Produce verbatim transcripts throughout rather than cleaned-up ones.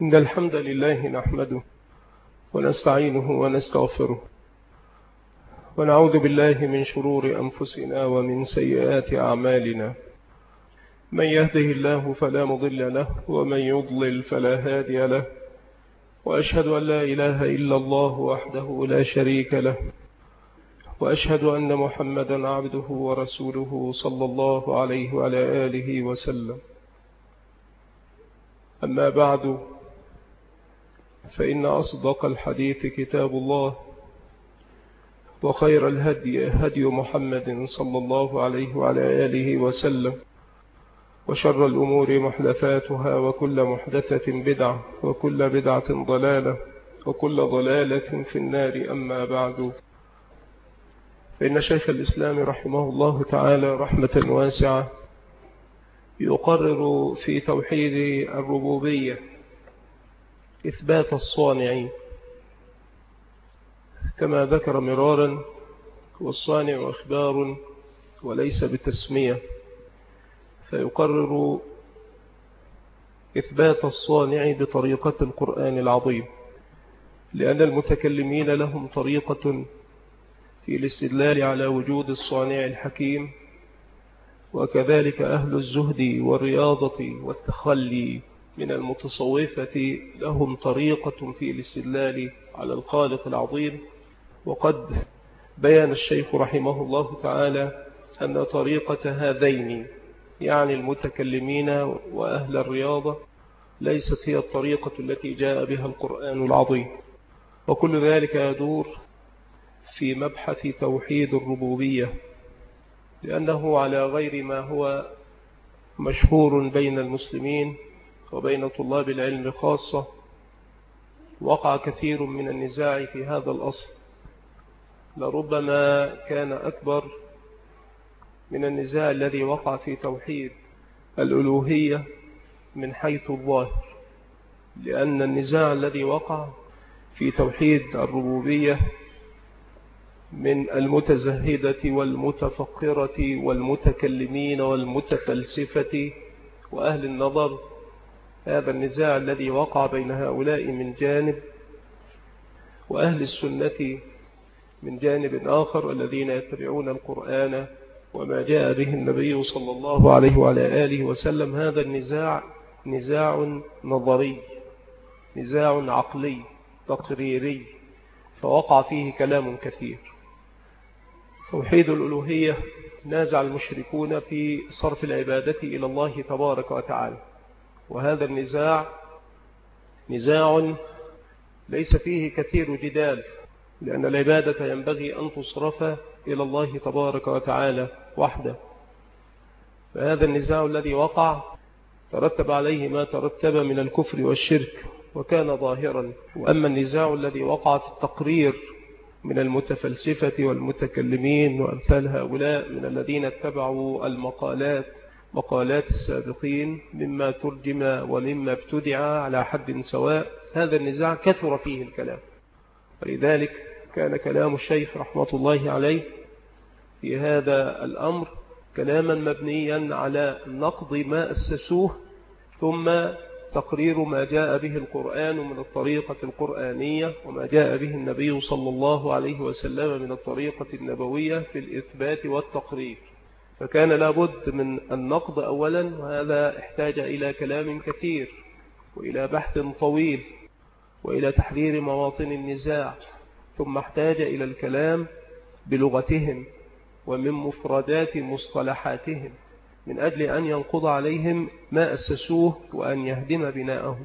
إن الحمد لله نحمده ونستعينه ونستغفره ونعوذ بالله من شرور أنفسنا ومن سيئات أعمالنا. من يهده الله فلا مضل له ومن يضلل فلا هادي له، وأشهد أن لا إله إلا الله وحده لا شريك له، وأشهد أن محمدا عبده ورسوله صلى الله عليه وعلى آله وسلم. أما بعد، فإن أصدق الحديث كتاب الله، وخير الهدي هدي محمد صلى الله عليه وعلى آله وسلم، وشر الأمور محدثاتها، وكل محدثة بدعة، وكل بدعة ضلالة، وكل ضلالة في النار. أما بعد، فإن شيخ الإسلام رحمه الله تعالى رحمة واسعة يقرر في توحيد الربوبية إثبات الصانع، كما ذكر مرارا، والصانع إخبار وليس بتسمية، فيقرر إثبات الصانع بطريقة القرآن العظيم، لأن المتكلمين لهم طريقة في الاستدلال على وجود الصانع الحكيم، وكذلك أهل الزهد والرياضة والتخلي من المتصوفة لهم طريقة في الاستدلال على الخالق العظيم. وقد بيان الشيخ رحمه الله تعالى أن طريقة هذين، يعني المتكلمين وأهل الرياضة، ليست هي الطريقة التي جاء بها القرآن العظيم، وكل ذلك يدور في مبحث توحيد الربوبية، لأنه على غير ما هو مشهور بين المسلمين وبين طلاب العلم خاصة، وقع كثير من النزاع في هذا الأصل، لربما كان أكبر من النزاع الذي وقع في توحيد الألوهية من حيث الظاهر، لأن النزاع الذي وقع في توحيد الربوبية من المتزهدة والمتفقرة والمتكلمين والمتفلسفة وأهل النظر، هذا النزاع الذي وقع بين هؤلاء من جانب، وأهل السنة من جانب آخر، الذين يتبعون القرآن وما جاء به النبي صلى الله عليه وعلى آله وسلم. هذا النزاع نزاع نظري، نزاع عقلي تقريري، فوقع فيه كلام كثير. توحيد الألوهية نازع المشركون في صرف العبادة إلى الله تبارك وتعالى، وهذا النزاع نزاع ليس فيه كثير جدال، لأن العبادة ينبغي أن تصرف إلى الله تبارك وتعالى وحده. فهذا النزاع الذي وقع ترتب عليه ما ترتب من الكفر والشرك، وكان ظاهرا. وأما النزاع الذي وقع في التقرير من المتفلسفة والمتكلمين وأمثال هؤلاء من الذين اتبعوا المقالات مقالات السابقين مما ترجم ومما ابتدع على حد سواء، هذا النزاع كثر فيه الكلام. ولذلك كان كلام الشيخ رحمة الله عليه في هذا الأمر كلاما مبنيا على نقض ما أسسوه، ثم تقرير ما جاء به القرآن من الطريقة القرآنية، وما جاء به النبي صلى الله عليه وسلم من الطريقة النبوية في الإثبات والتقرير. فكان لابد من النقض أولا، وهذا احتاج إلى كلام كثير وإلى بحث طويل وإلى تحرير مواطن النزاع، ثم احتاج إلى الكلام بلغتهم ومن مفردات مصطلحاتهم، من أجل أن ينقض عليهم ما أسسوه وأن يهدم بناءهم.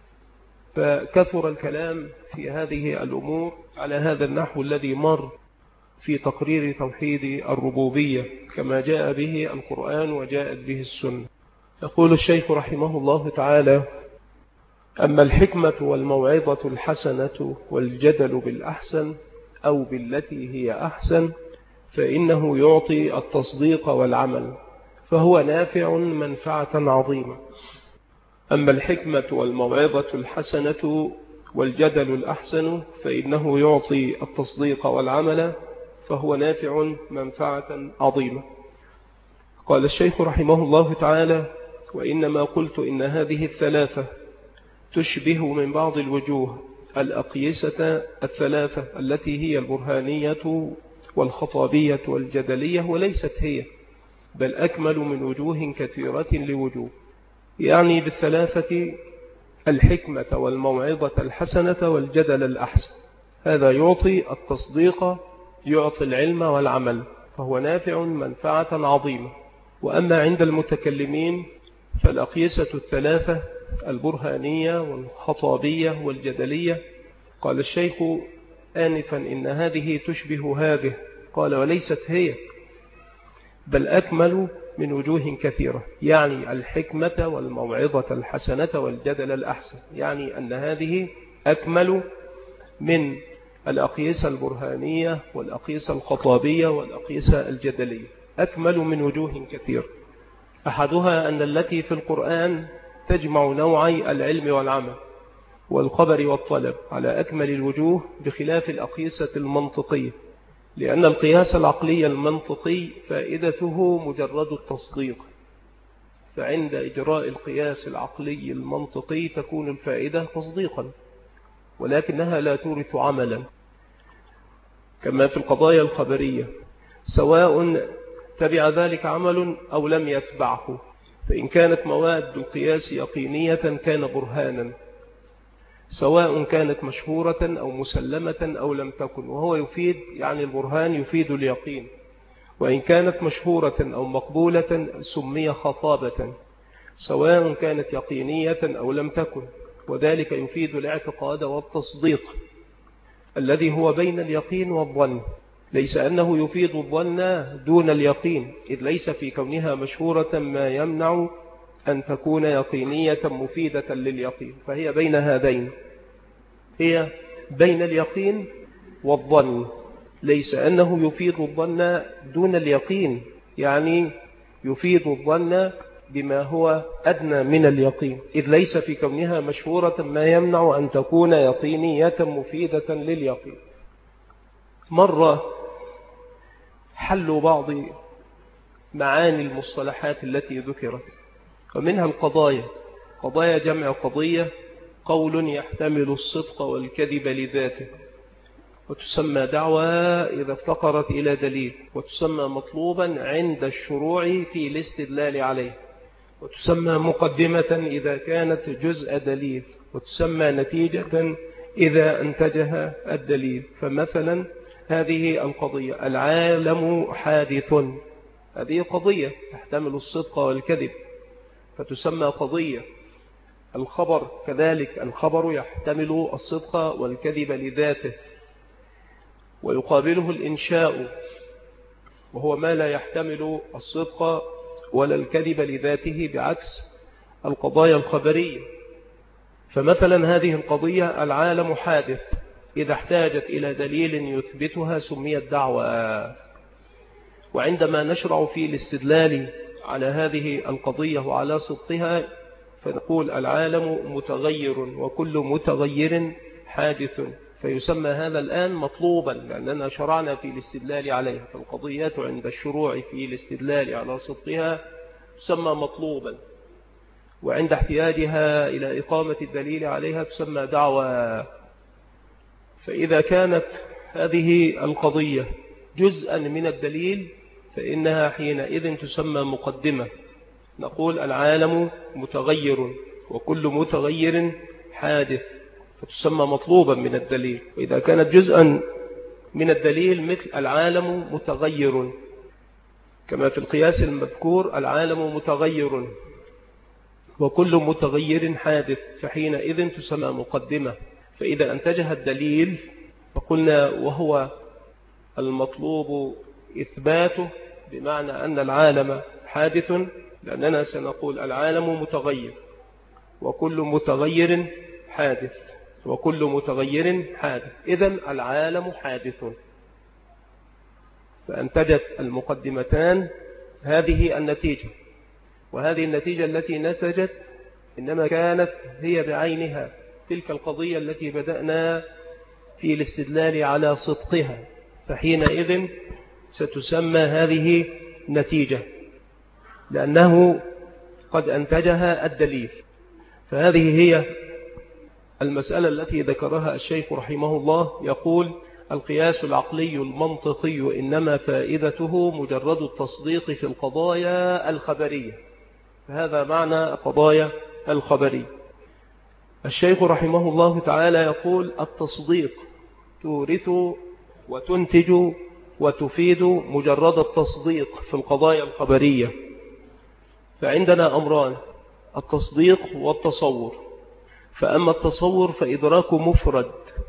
فكثر الكلام في هذه الأمور على هذا النحو الذي مر في تقرير توحيد الربوبية كما جاء به القرآن وجاءت به السنة. يقول الشيخ رحمه الله تعالى: أما الحكمة والموعظة الحسنة والجدل بالأحسن أو بالتي هي أحسن، فإنه يعطي التصديق والعمل، فهو نافع منفعة عظيمة. أما الحكمة والموعظة الحسنة والجدل الأحسن، فإنه يعطي التصديق والعمل، فهو نافع منفعة عظيمة. قال الشيخ رحمه الله تعالى: وإنما قلت إن هذه الثلاثة تشبه من بعض الوجوه الأقيسة الثلاثة التي هي البرهانية والخطابية والجدلية، وليست هي، بل أكمل من وجوه كثيرة لوجوه. يعني بالثلاثة الحكمة والموعظة الحسنة والجدل الأحسن. هذا يعطي التصديق، يعطي العلم والعمل، فهو نافع منفعة عظيمة. وأما عند المتكلمين فالأقيسة الثلاثة البرهانية والخطابية والجدلية، قال الشيخ آنفا إن هذه تشبه هذه، قال وليست هي، بل أكمل من وجوه كثيرة. يعني الحكمة والموعظة الحسنة والجدل الأحسن، يعني أن هذه أكمل من الأقيسة البرهانية والأقيسة الخطابية والأقيسة الجدلية، أكمل من وجوه كثيرة. أحدها أن التي في القرآن تجمع نوعي العلم والعمل والخبر والطلب على أكمل الوجوه، بخلاف الأقيسة المنطقية، لأن القياس العقلي المنطقي فائدته مجرد التصديق، فعند إجراء القياس العقلي المنطقي تكون الفائدة تصديقا، ولكنها لا تورث عملا. كما في القضايا الخبرية، سواء تبع ذلك عمل أو لم يتبعه، فإن كانت مواد القياس يقينية كان برهانا، سواء كانت مشهورة أو مسلمة أو لم تكن، وهو يفيد، يعني البرهان يفيد اليقين. وإن كانت مشهورة أو مقبولة سمي خطابة، سواء كانت يقينية أو لم تكن، وذلك يفيد الاعتقاد والتصديق الذي هو بين اليقين والظن، ليس أنه يفيد الظن دون اليقين، إذ ليس في كونها مشهورة ما يمنع أن تكون يقينية مفيدة لليقين، فهي بين هذين، هي بين اليقين والظن، ليس أنه يفيد الظن دون اليقين، يعني يفيد الظن بما هو أدنى من اليقين، إذ ليس في كونها مشهورة ما يمنع أن تكون يقينية مفيدة لليقين. مرة حلوا بعض معاني المصطلحات التي ذكرت، ومنها القضايا. قضايا جمع قضية، قول يحتمل الصدق والكذب لذاته، وتسمى دعوى إذا افتقرت إلى دليل، وتسمى مطلوبا عند الشروع في الاستدلال عليه، وتسمى مقدمة إذا كانت جزء دليل، وتسمى نتيجة إذا أنتجها الدليل. فمثلا هذه القضية العالم حادث، هذه قضية تحتمل الصدق والكذب فتسمى قضية. الخبر كذلك، الخبر يحتمل الصدق والكذب لذاته، ويقابله الإنشاء وهو ما لا يحتمل الصدق ولا الكذب لذاته، بعكس القضايا الخبرية. فمثلا هذه القضية العالم حادث، إذا احتاجت إلى دليل يثبتها سميت دعوة. وعندما نشرع في الاستدلال على هذه القضية وعلى صدقها فنقول العالم متغير وكل متغير حادث، فيسمى هذا الآن مطلوبا لأننا شرعنا في الاستدلال عليها. فالقضيات عند الشروع في الاستدلال على صدقها تسمى مطلوبا، وعند احتياجها إلى إقامة الدليل عليها تسمى دعوة. فإذا كانت هذه القضية جزءا من الدليل فإنها حينئذ تسمى مقدمة، نقول العالم متغير وكل متغير حادث، فتسمى مطلوبا من الدليل. وإذا كانت جزءا من الدليل مثل العالم متغير، كما في القياس المذكور العالم متغير وكل متغير حادث، فحينئذ تسمى مقدمة. فإذا أنتجها الدليل فقلنا وهو المطلوب إثباته، بمعنى أن العالم حادث، لأننا سنقول العالم متغير وكل متغير حادث وكل متغير حادث، إذن العالم حادث. فأنتجت المقدمتان هذه النتيجة، وهذه النتيجة التي نتجت إنما كانت هي بعينها تلك القضية التي بدأنا في الاستدلال على صدقها، فحينئذ ستسمى هذه نتيجة لأنه قد أنتجها الدليل. فهذه هي المسألة التي ذكرها الشيخ رحمه الله يقول: القياس العقلي المنطقي إنما فائدته مجرد التصديق في القضايا الخبرية. فهذا معنى قضايا الخبرية. الشيخ رحمه الله تعالى يقول: التصديق تورث وتنتج وتفيد مجرد التصديق في القضايا الخبرية. فعندنا أمران: التصديق والتصور. فأما التصور فإدراك مفرد،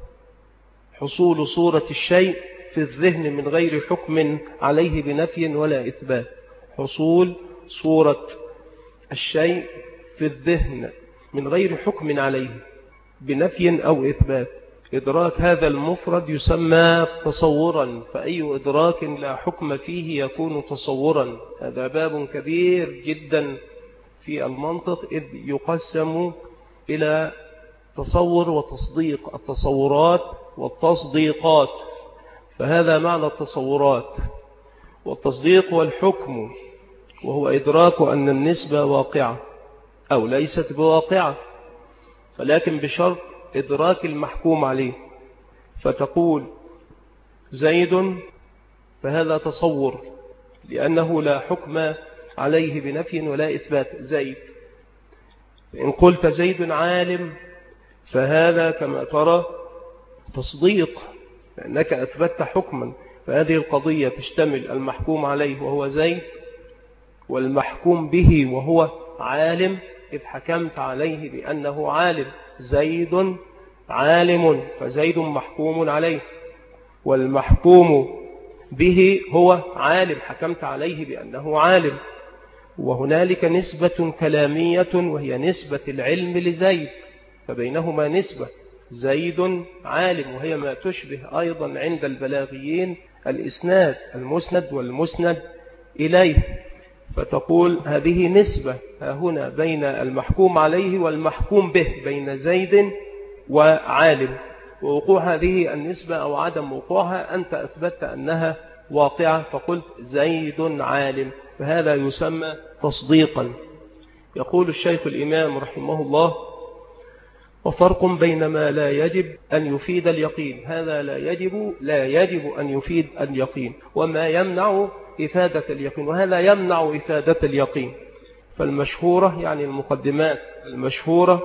حصول صورة الشيء في الذهن من غير حكم عليه بنفي ولا إثبات. حصول صورة الشيء في الذهن من غير حكم عليه بنفي أو إثبات. إدراك هذا المفرد يسمى تصورا، فأي إدراك لا حكم فيه يكون تصورا. هذا باب كبير جدا في المنطق، إذ يقسم إلى تصور وتصديق، التصورات والتصديقات. فهذا معنى التصورات. والتصديق والحكم، وهو إدراك أن النسبة واقعة أو ليست بواقعة، ولكن بشرط إدراك المحكوم عليه. فتقول زيد، فهذا تصور لأنه لا حكم عليه بنفي ولا إثبات. زيد. إن قلت زيد عالم، فهذا كما ترى تصديق، لأنك أثبتت حكما. فهذه القضية تشتمل المحكوم عليه وهو زيد، والمحكوم به وهو عالم، إذ حكمت عليه بأنه عالم. زيد عالم، فزيد محكوم عليه، والمحكوم به هو عالم، حكمت عليه بأنه عالم. وهنالك نسبة كلامية وهي نسبة العلم لزيد، فبينهما نسبة. زيد عالم، وهي ما تشبه أيضا عند البلاغيين الإسناد، المسند والمسند إليه. فتقول هذه نسبة هنا بين المحكوم عليه والمحكوم به، بين زيد وعالم. ووقوع هذه النسبة أو عدم وقوعها أنت أثبتت أنها واقعة، فقلت زيد عالم، فهذا يسمى تصديقا. يقول الشيخ الإمام رحمه الله: وفرق بين ما لا يجب أن يفيد اليقين، هذا لا يجب لا يجب أن يفيد اليقين، وما يمنع إفادة اليقين، وهذا يمنع إفادة اليقين. فالمشهورة يعني المقدمات المشهورة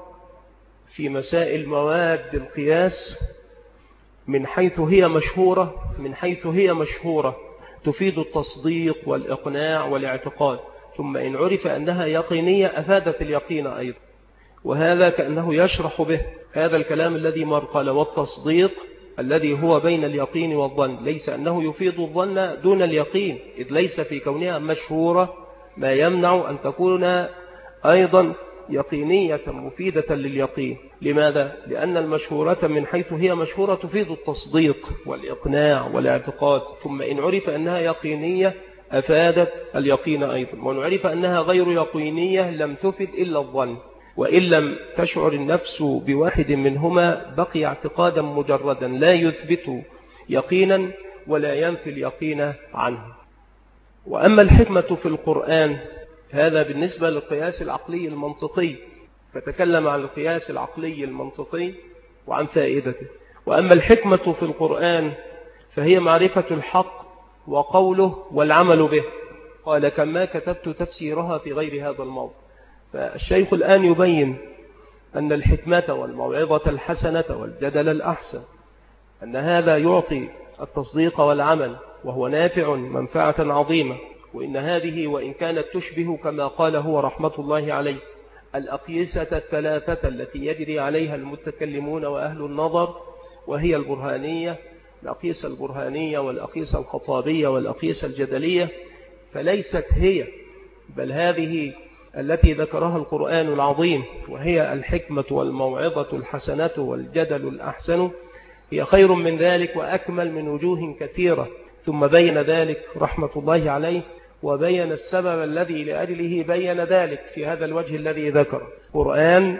في مسائل مواد القياس من حيث هي مشهورة من حيث هي مشهورة تفيد التصديق والإقناع والاعتقاد، ثم إن عرف أنها يقينية أفادت اليقين أيضا. وهذا كأنه يشرح به هذا الكلام الذي مر قال: والتصديق الذي هو بين اليقين والظن، ليس أنه يفيد الظن دون اليقين، إذ ليس في كونها مشهورة ما يمنع أن تكون أيضا يقينية مفيدة لليقين. لماذا؟ لأن المشهورة من حيث هي مشهورة تفيد التصديق والإقناع والاعتقاد، ثم إن عرف أنها يقينية أفادت اليقين أيضا، وإن عرف أنها غير يقينية لم تفد إلا الظن. وإن لم تشعر النفس بواحد منهما بقي اعتقادا مجردا لا يثبت يقينا ولا ينفي اليقين عنه. وأما الحكمة في القرآن، هذا بالنسبة للقياس العقلي المنطقي، فتكلم عن القياس العقلي المنطقي وعن فائدته. وأما الحكمة في القرآن فهي معرفة الحق وقوله والعمل به. قال: كما كتبت تفسيرها في غير هذا الموضع. فالشيخ الآن يبين أن الحكمة والموعظة الحسنة والجدل الأحسن أن هذا يعطي التصديق والعمل، وهو نافع منفعة عظيمة. وإن هذه وإن كانت تشبه كما قال هو رحمة الله عليه الأقيسة الثلاثة التي يجري عليها المتكلمون وأهل النظر، وهي البرهانية، الأقيسة البرهانية والأقيسة الخطابية والأقيسة الجدلية، فليست هي، بل هذه التي ذكرها القرآن العظيم وهي الحكمة والموعظة الحسنة والجدل الأحسن، هي خير من ذلك وأكمل من وجوه كثيرة. ثم بين ذلك رحمة الله عليه، وبين السبب الذي لأجله بين ذلك في هذا الوجه الذي ذكر. القرآن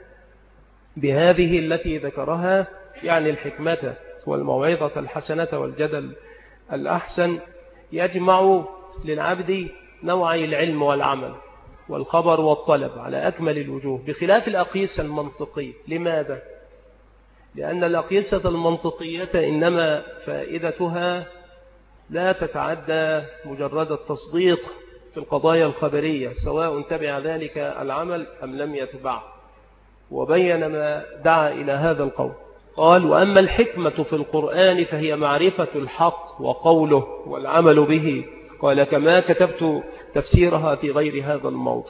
بهذه التي ذكرها يعني الحكمة والموعظة الحسنة والجدل الأحسن يجمع للعبد نوعي العلم والعمل. والخبر والطلب على أكمل الوجوه، بخلاف الأقيسة المنطقية. لماذا؟ لأن الأقيسة المنطقية إنما فائدتها لا تتعدى مجرد التصديق في القضايا الخبرية، سواء تبع ذلك العمل أم لم يتبعه، وبين ما دعا إلى هذا القول. قال: وأما الحكمة في القرآن فهي معرفة الحق وقوله والعمل به. قال: كما كتبت تفسيرها في غير هذا الموضع.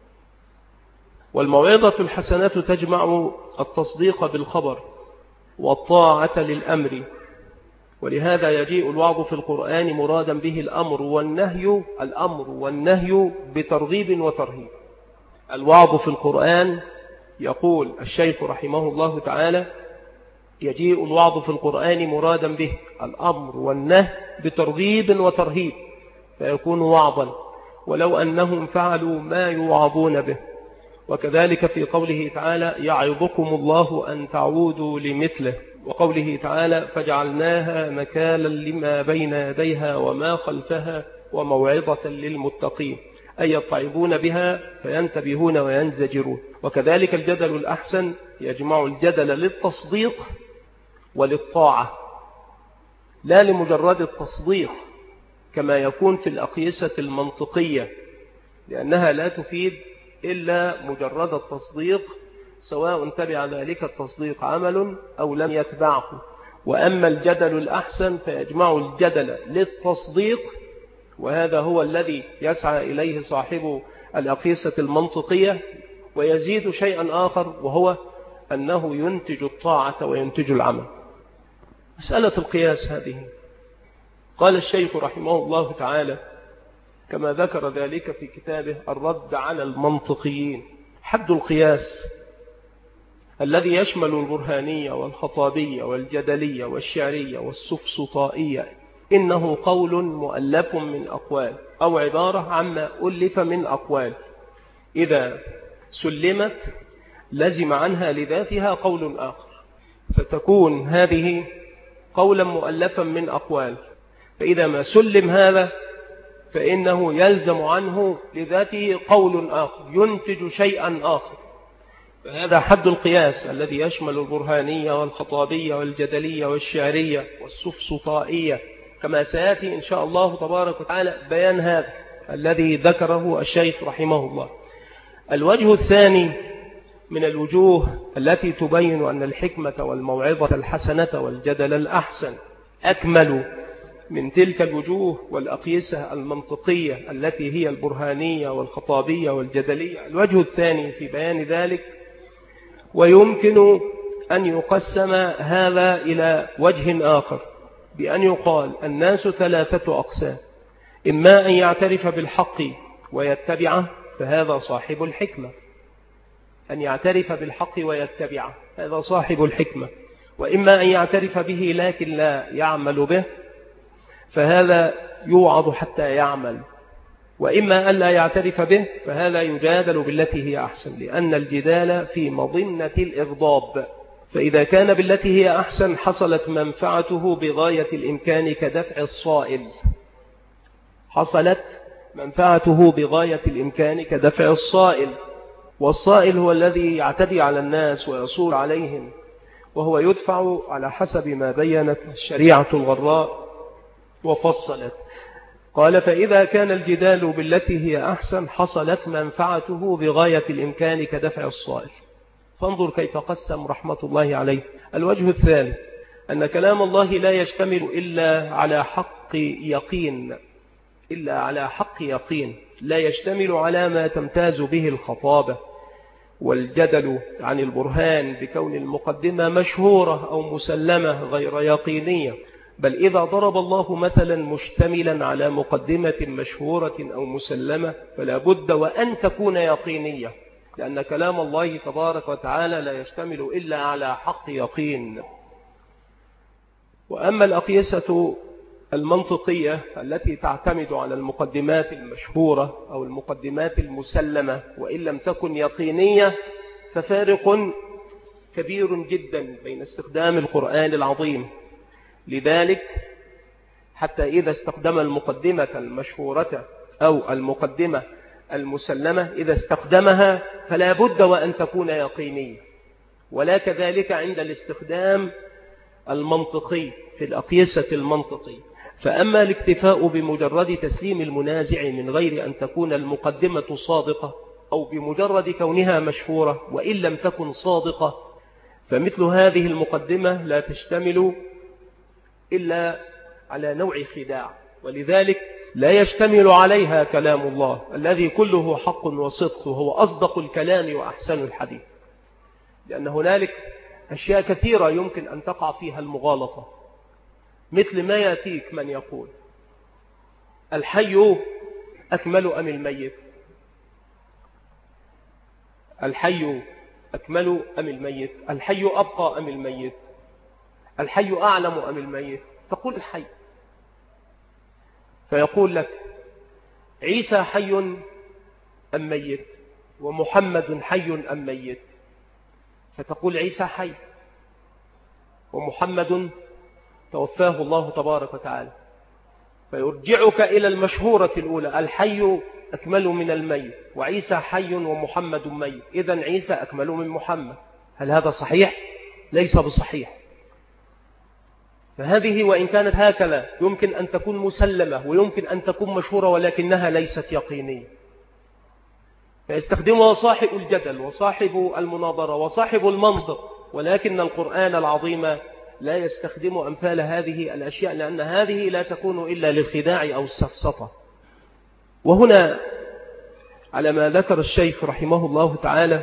والموعظة الحسنة تجمع التصديق بالخبر والطاعة للأمر، ولهذا يجيء الوعظ في القرآن مرادا به الأمر والنهي الأمر والنهي بترغيب وترهيب. الوعظ في القرآن، يقول الشيخ رحمه الله تعالى، يجيء الوعظ في القرآن مرادا به الأمر والنهي بترغيب وترهيب، فيكون وعظا ولو أنهم فعلوا ما يوعظون به. وكذلك في قوله تعالى: يعظكم الله أن تعودوا لمثله، وقوله تعالى: فجعلناها نكالا لما بين يديها وما خلفها وموعظة للمتقين، أي يتعظون بها فينتبهون وينزجرون. وكذلك الجدل الأحسن يجمع الجدل للتصديق وللطاعة، لا لمجرد التصديق كما يكون في الأقيسة المنطقية، لأنها لا تفيد إلا مجرد التصديق، سواء تبع ذلك التصديق عمل أو لم يتبعه. وأما الجدل الأحسن فيجمع الجدل للتصديق، وهذا هو الذي يسعى إليه صاحب الأقيسة المنطقية، ويزيد شيئا آخر، وهو أنه ينتج الطاعة وينتج العمل. مسألة القياس هذه، قال الشيخ رحمه الله تعالى كما ذكر ذلك في كتابه الرد على المنطقيين: حد القياس الذي يشمل البرهانية والخطابية والجدلية والشعرية والسفسطائية إنه قول مؤلف من أقوال، أو عبارة عما ألف من أقوال، إذا سلمت لزم عنها لذاتها قول آخر، فتكون هذه قولا مؤلفا من أقوال. فإذا ما سلم هذا فإنه يلزم عنه لذاته قول آخر ينتج شيئا آخر. فهذا حد القياس الذي يشمل البرهانية والخطابية والجدلية والشعرية والسفسطائية، كما سيأتي إن شاء الله تبارك وتعالى بيان هذا الذي ذكره الشيخ رحمه الله. الوجه الثاني من الوجوه التي تبين أن الحكمة والموعظة الحسنة والجدل الأحسن أكمل من تلك الوجوه والأقيسة المنطقية التي هي البرهانية والخطابية والجدلية. الوجه الثاني في بيان ذلك، ويمكن أن يقسم هذا إلى وجه آخر بأن يقال الناس ثلاثة أقسام: إما أن يعترف بالحق ويتبعه فهذا صاحب الحكمة، أن يعترف بالحق ويتبعه هذا صاحب الحكمة، وإما أن يعترف به لكن لا يعمل به فهذا يوعظ حتى يعمل، وإما أن لا يعترف به فهذا يجادل بالتي هي أحسن، لأن الجدال في مظنة الإغضاب. فإذا كان بالتي هي أحسن حصلت منفعته بغاية الإمكان كدفع الصائل، حصلت منفعته بغاية الإمكان كدفع الصائل، والصائل هو الذي يعتدي على الناس ويصول عليهم، وهو يدفع على حسب ما بينت الشريعة الغراء وفصلت. قال: فإذا كان الجدال بالتي هي أحسن حصلت منفعته بغاية الإمكان كدفع الصائل. فانظر كيف قسم رحمة الله عليه. الوجه الثاني أن كلام الله لا يشتمل إلا على حق يقين، إلا على حق يقين، لا يشتمل على ما تمتاز به الخطابة والجدل عن البرهان بكون المقدمة مشهورة أو مسلمة غير يقينية، بل إذا ضرب الله مثلا مشتملا على مقدمة مشهورة أو مسلمة فلا بد وأن تكون يقينية، لأن كلام الله تبارك وتعالى لا يشتمل إلا على حق يقين. وأما الأقيسة المنطقية التي تعتمد على المقدمات المشهورة أو المقدمات المسلمة وإن لم تكن يقينية، ففارق كبير جدا بين استخدام القرآن العظيم. لذلك حتى إذا استخدم المقدمة المشهورة أو المقدمة المسلمة إذا استخدمها فلا بد وأن تكون يقينية، ولا كذلك عند الاستخدام المنطقي في الأقيسة المنطقية. فأما الاكتفاء بمجرد تسليم المنازع من غير أن تكون المقدمة صادقة أو بمجرد كونها مشهورة وإن لم تكن صادقة، فمثل هذه المقدمة لا تشتمل إلا على نوع خداع، ولذلك لا يشتمل عليها كلام الله الذي كله حق وصدق وهو أصدق الكلام وأحسن الحديث، لأن هنالك أشياء كثيرة يمكن أن تقع فيها المغالطة، مثل ما يأتيك من يقول الحي أكمل أم الميت، الحي أكمل أم الميت، الحي أبقى أم الميت، الحي أعلم أم الميت، تقول الحي، فيقول لك عيسى حي أم ميت، ومحمد حي أم ميت، فتقول عيسى حي ومحمد توفاه الله تبارك وتعالى، فيرجعك إلى المشهورة الأولى الحي أكمل من الميت، وعيسى حي ومحمد ميت، إذن عيسى أكمل من محمد. هل هذا صحيح؟ ليس بصحيح. فهذه وإن كانت هكذا يمكن أن تكون مسلمة ويمكن أن تكون مشهورة، ولكنها ليست يقينية، فيستخدمها صاحب الجدل وصاحب المناظرة وصاحب المنطق، ولكن القرآن العظيم لا يستخدم أمثال هذه الأشياء، لأن هذه لا تكون إلا للخداع أو السفسطة. وهنا على ما ذكر الشيخ رحمه الله تعالى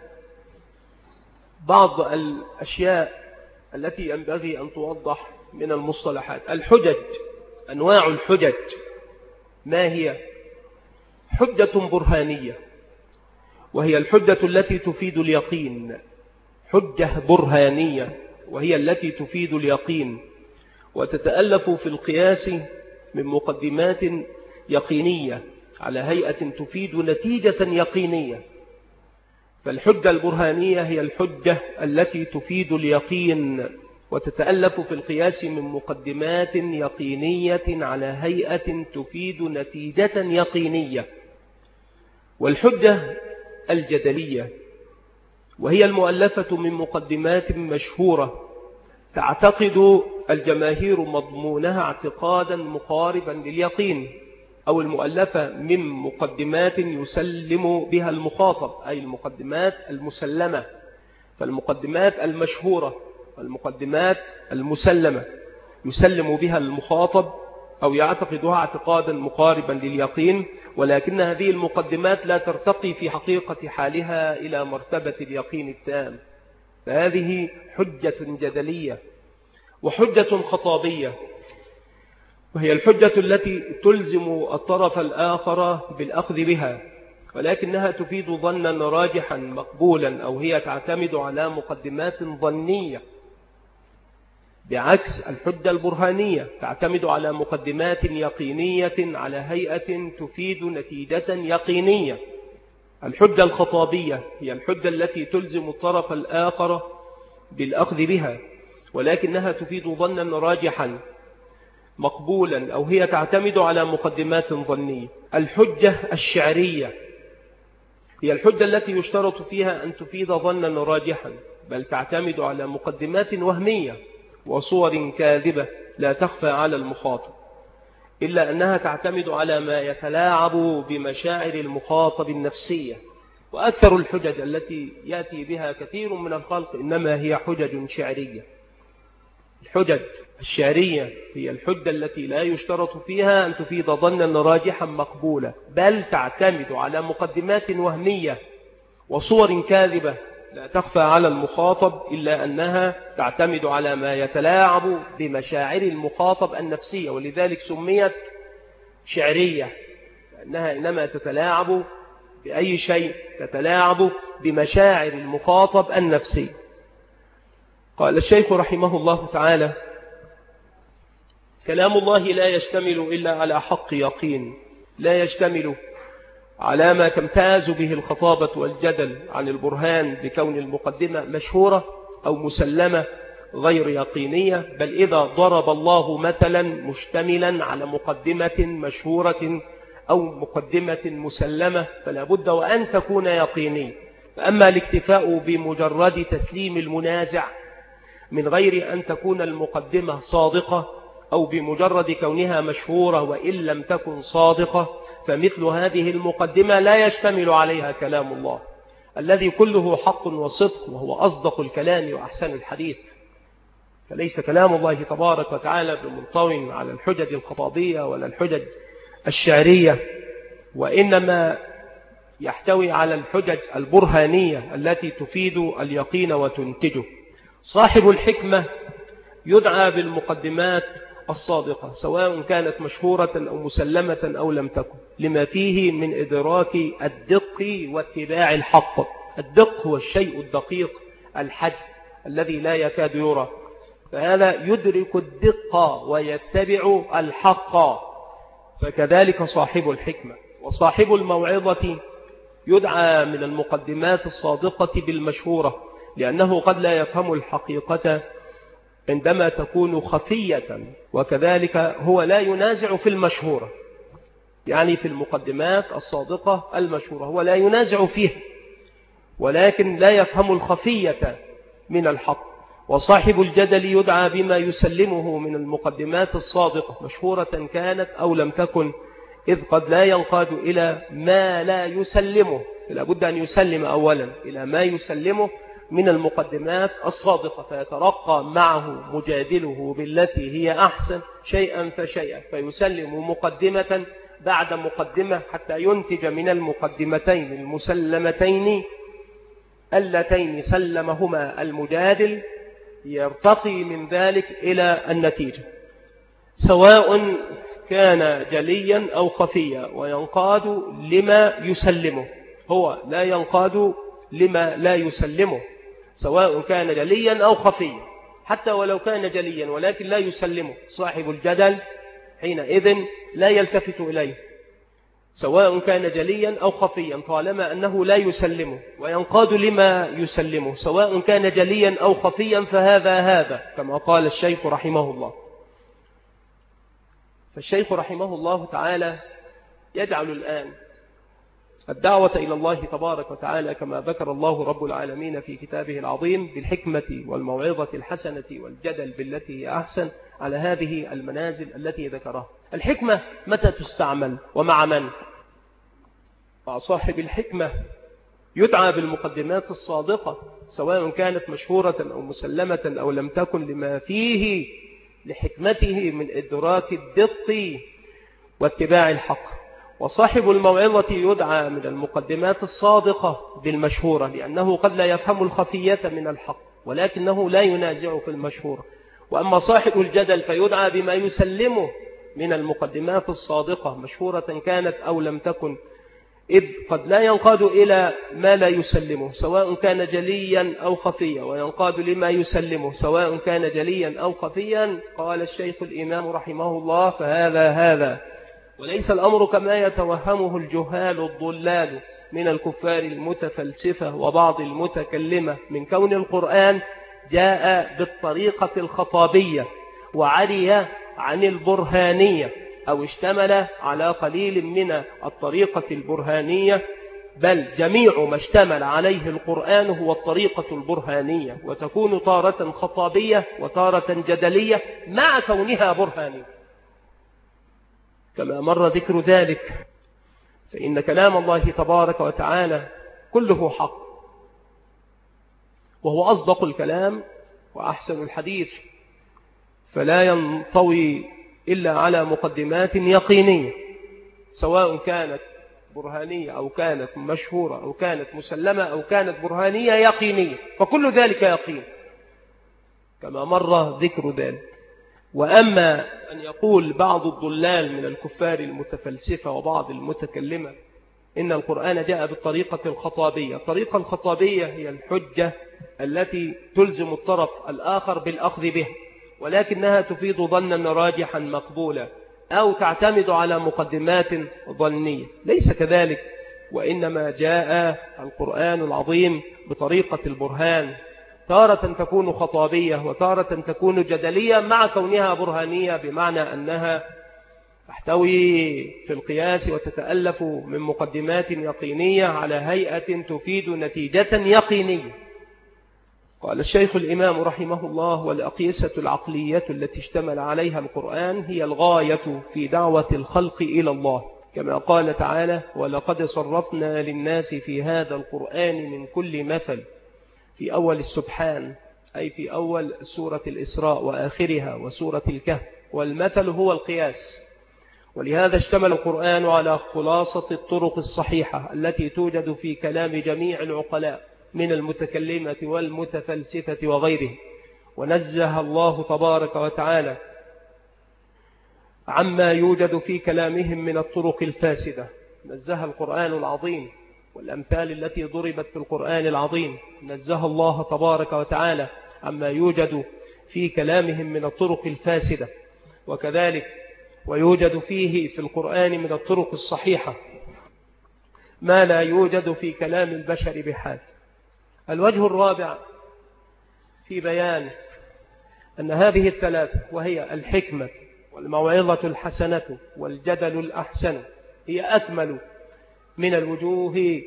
بعض الأشياء التي ينبغي أن توضح من المصطلحات. الحجج، أنواع الحجج ما هي؟ حجة برهانية، وهي الحجة التي تفيد اليقين، حجة برهانية وهي التي تفيد اليقين، وتتألف في القياس من مقدمات يقينية على هيئة تفيد نتيجة يقينية. فالحجة البرهانية هي الحجة التي تفيد اليقين وتتألف في القياس من مقدمات يقينية على هيئة تفيد نتيجة يقينية. والحجة الجدلية وهي المؤلفة من مقدمات مشهورة تعتقد الجماهير مضمونها اعتقادا مقاربا لليقين، أو المؤلفة من مقدمات يسلم بها المخاطب، أي المقدمات المسلمة. فالمقدمات المشهورة والمقدمات المسلمة يسلم بها المخاطب أو يعتقدها اعتقادا مقاربا لليقين، ولكن هذه المقدمات لا ترتقي في حقيقة حالها إلى مرتبة اليقين التام، فهذه حجة جدلية. وحجة خطابية وهي الحجة التي تلزم الطرف الآخر بالأخذ بها، ولكنها تفيد ظنا راجحا مقبولا، أو هي تعتمد على مقدمات ظنية، بعكس الحجة البرهانية تعتمد على مقدمات يقينية على هيئة تفيد نتيجة يقينية. الحجة الخطابية هي الحجة التي تلزم الطرف الآخر بالأخذ بها، ولكنها تفيد ظنا راجحا مقبولا، أو هي تعتمد على مقدمات ظنية. الحجة الشعرية هي الحجة التي يشترط فيها أن تفيد ظنا راجحا، بل تعتمد على مقدمات وهمية وصور كاذبة لا تخفى على المخاطب، إلا أنها تعتمد على ما يتلاعب بمشاعر المخاطب النفسية. وأكثر الحجج التي يأتي بها كثير من الخلق إنما هي حجج شعرية. الحجج الشعرية هي الحجة التي لا يشترط فيها أن تفيد ظنا راجحا مقبولا، بل تعتمد على مقدمات وهمية وصور كاذبة لا تخفى على المخاطب، إلا أنها تعتمد على ما يتلاعب بمشاعر المخاطب النفسية، ولذلك سميت شعرية، لأنها إنما تتلاعب بأي شيء، تتلاعب بمشاعر المخاطب النفسي. قال الشيخ رحمه الله تعالى: كلام الله لا يشتمل إلا على حق يقين، لا يشتمل على ما تمتاز به الخطابة والجدل عن البرهان بكون المقدمة مشهورة أو مسلمة غير يقينية، بل إذا ضرب الله مثلا مشتملا على مقدمة مشهورة أو مقدمة مسلمة فلا بد وأن تكون يقينية. فأما الاكتفاء بمجرد تسليم المنازع من غير أن تكون المقدمة صادقة أو بمجرد كونها مشهورة وإن لم تكن صادقة، فمثل هذه المقدمة لا يشتمل عليها كلام الله الذي كله حق وصدق وهو أصدق الكلام وأحسن الحديث. فليس كلام الله تبارك وتعالى بمنطوي على الحجج الخطابية ولا الحجج الشعرية، وإنما يحتوي على الحجج البرهانية التي تفيد اليقين وتنتجه. صاحب الحكمة يدعى بالمقدمات الصادقة سواء كانت مشهورة أو مسلمة أو لم تكن، لما فيه من إدراك الدق واتباع الحق. الدق هو الشيء الدقيق الحجم الذي لا يكاد يرى، فهذا يدرك الدق ويتبع الحق. فكذلك صاحب الحكمة. وصاحب الموعظة يدعى من المقدمات الصادقة بالمشهورة، لأنه قد لا يفهم الحقيقة عندما تكون خفية، وكذلك هو لا ينازع في المشهورة، يعني في المقدمات الصادقة المشهورة هو لا ينازع فيها، ولكن لا يفهم الخفية من الحق. وصاحب الجدل يدعى بما يسلمه من المقدمات الصادقة مشهورة كانت أو لم تكن، إذ قد لا ينقاد إلى ما لا يسلمه، فلا بد أن يسلم أولا إلى ما يسلمه من المقدمات الصادقة، فيترقى معه مجادله بالتي هي أحسن شيئا فشيئا، فيسلم مقدمة بعد مقدمة حتى ينتج من المقدمتين المسلمتين اللتين سلمهما المجادل، يرتقي من ذلك إلى النتيجة سواء كان جليا أو خفيا، وينقاد لما يسلمه، هو لا ينقاد لما لا يسلمه سواء كان جليا أو خفيا، حتى ولو كان جليا ولكن لا يسلمه. صاحب الجدل حينئذ لا يلتفت إليه سواء كان جليا أو خفيا طالما أنه لا يسلمه، وينقاد لما يسلمه سواء كان جليا أو خفيا، فهذا هذا كما قال الشيخ رحمه الله. فالشيخ رحمه الله تعالى يجعل الآن الدعوة إلى الله تبارك وتعالى كما ذكر الله رب العالمين في كتابه العظيم بالحكمة والموعظة الحسنة والجدل بالتي هي أحسن على هذه المنازل التي ذكرها. الحكمة متى تستعمل ومع من؟ مع صاحب الحكمة يدعى بالمقدمات الصادقة سواء كانت مشهورة أو مسلمة أو لم تكن، لما فيه لحكمته من إدراك الدق واتباع الحق. وصاحب الموعظة يدعى من المقدمات الصادقة بالمشهورة، لأنه قد لا يفهم الخفية من الحق ولكنه لا ينازع في المشهورة. وأما صاحب الجدل فيدعى بما يسلمه من المقدمات الصادقة مشهورة كانت أو لم تكن، إذ قد لا ينقاد إلى ما لا يسلمه سواء كان جليا أو خفيا، وينقاد لما يسلمه سواء كان جليا أو خفيا. قال الشيخ الإمام رحمه الله فهذا هذا، وليس الأمر كما يتوهمه الجهال الضلال من الكفار المتفلسفة وبعض المتكلمة من كون القرآن جاء بالطريقة الخطابية وعري عن البرهانية أو اشتمل على قليل من الطريقة البرهانية، بل جميع ما اشتمل عليه القرآن هو الطريقة البرهانية، وتكون تارة خطابية وتارة جدلية مع كونها برهانية كما مر ذكر ذلك. فإن كلام الله تبارك وتعالى كله حق، وهو أصدق الكلام وأحسن الحديث، فلا ينطوي إلا على مقدمات يقينية سواء كانت برهانية أو كانت مشهورة أو كانت مسلمة أو كانت برهانية يقينية، فكل ذلك يقين كما مر ذكر ذلك. وأما أن يقول بعض الضلال من الكفار المتفلسفة وبعض المتكلمة إن القرآن جاء بالطريقة الخطابية، الطريقة الخطابية هي الحجة التي تلزم الطرف الآخر بالأخذ به، ولكنها تفيد ظنا راجحا مقبولا أو تعتمد على مقدمات ظنية. ليس كذلك، وإنما جاء القرآن العظيم بطريقة البرهان، تارة تكون خطابية وتارة تكون جدلية مع كونها برهانية، بمعنى أنها تحتوي في القياس وتتألف من مقدمات يقينية على هيئة تفيد نتيجة يقينية. قال الشيخ الإمام رحمه الله: والأقيسة العقلية التي اشتمل عليها القرآن هي الغاية في دعوة الخلق إلى الله، كما قال تعالى: ولقد صرفنا للناس في هذا القرآن من كل مثل، في أول السبحان، أي في أول سورة الإسراء وآخرها وسورة الكهف. والمثل هو القياس، ولهذا اشتمل القرآن على خلاصة الطرق الصحيحة التي توجد في كلام جميع العقلاء من المتكلمة والمتفلسفة وغيره. ونزه الله تبارك وتعالى عما يوجد في كلامهم من الطرق الفاسدة. نزه القرآن العظيم والأمثال التي ضربت في القرآن العظيم، نزه الله تبارك وتعالى عما يوجد في كلامهم من الطرق الفاسدة. وكذلك ويوجد فيه في القرآن من الطرق الصحيحة ما لا يوجد في كلام البشر بحال. الوجه الرابع في بيان أن هذه الثلاثة، وهي الحكمة والموعظة الحسنة والجدل الأحسن، هي أكمل من الوجوه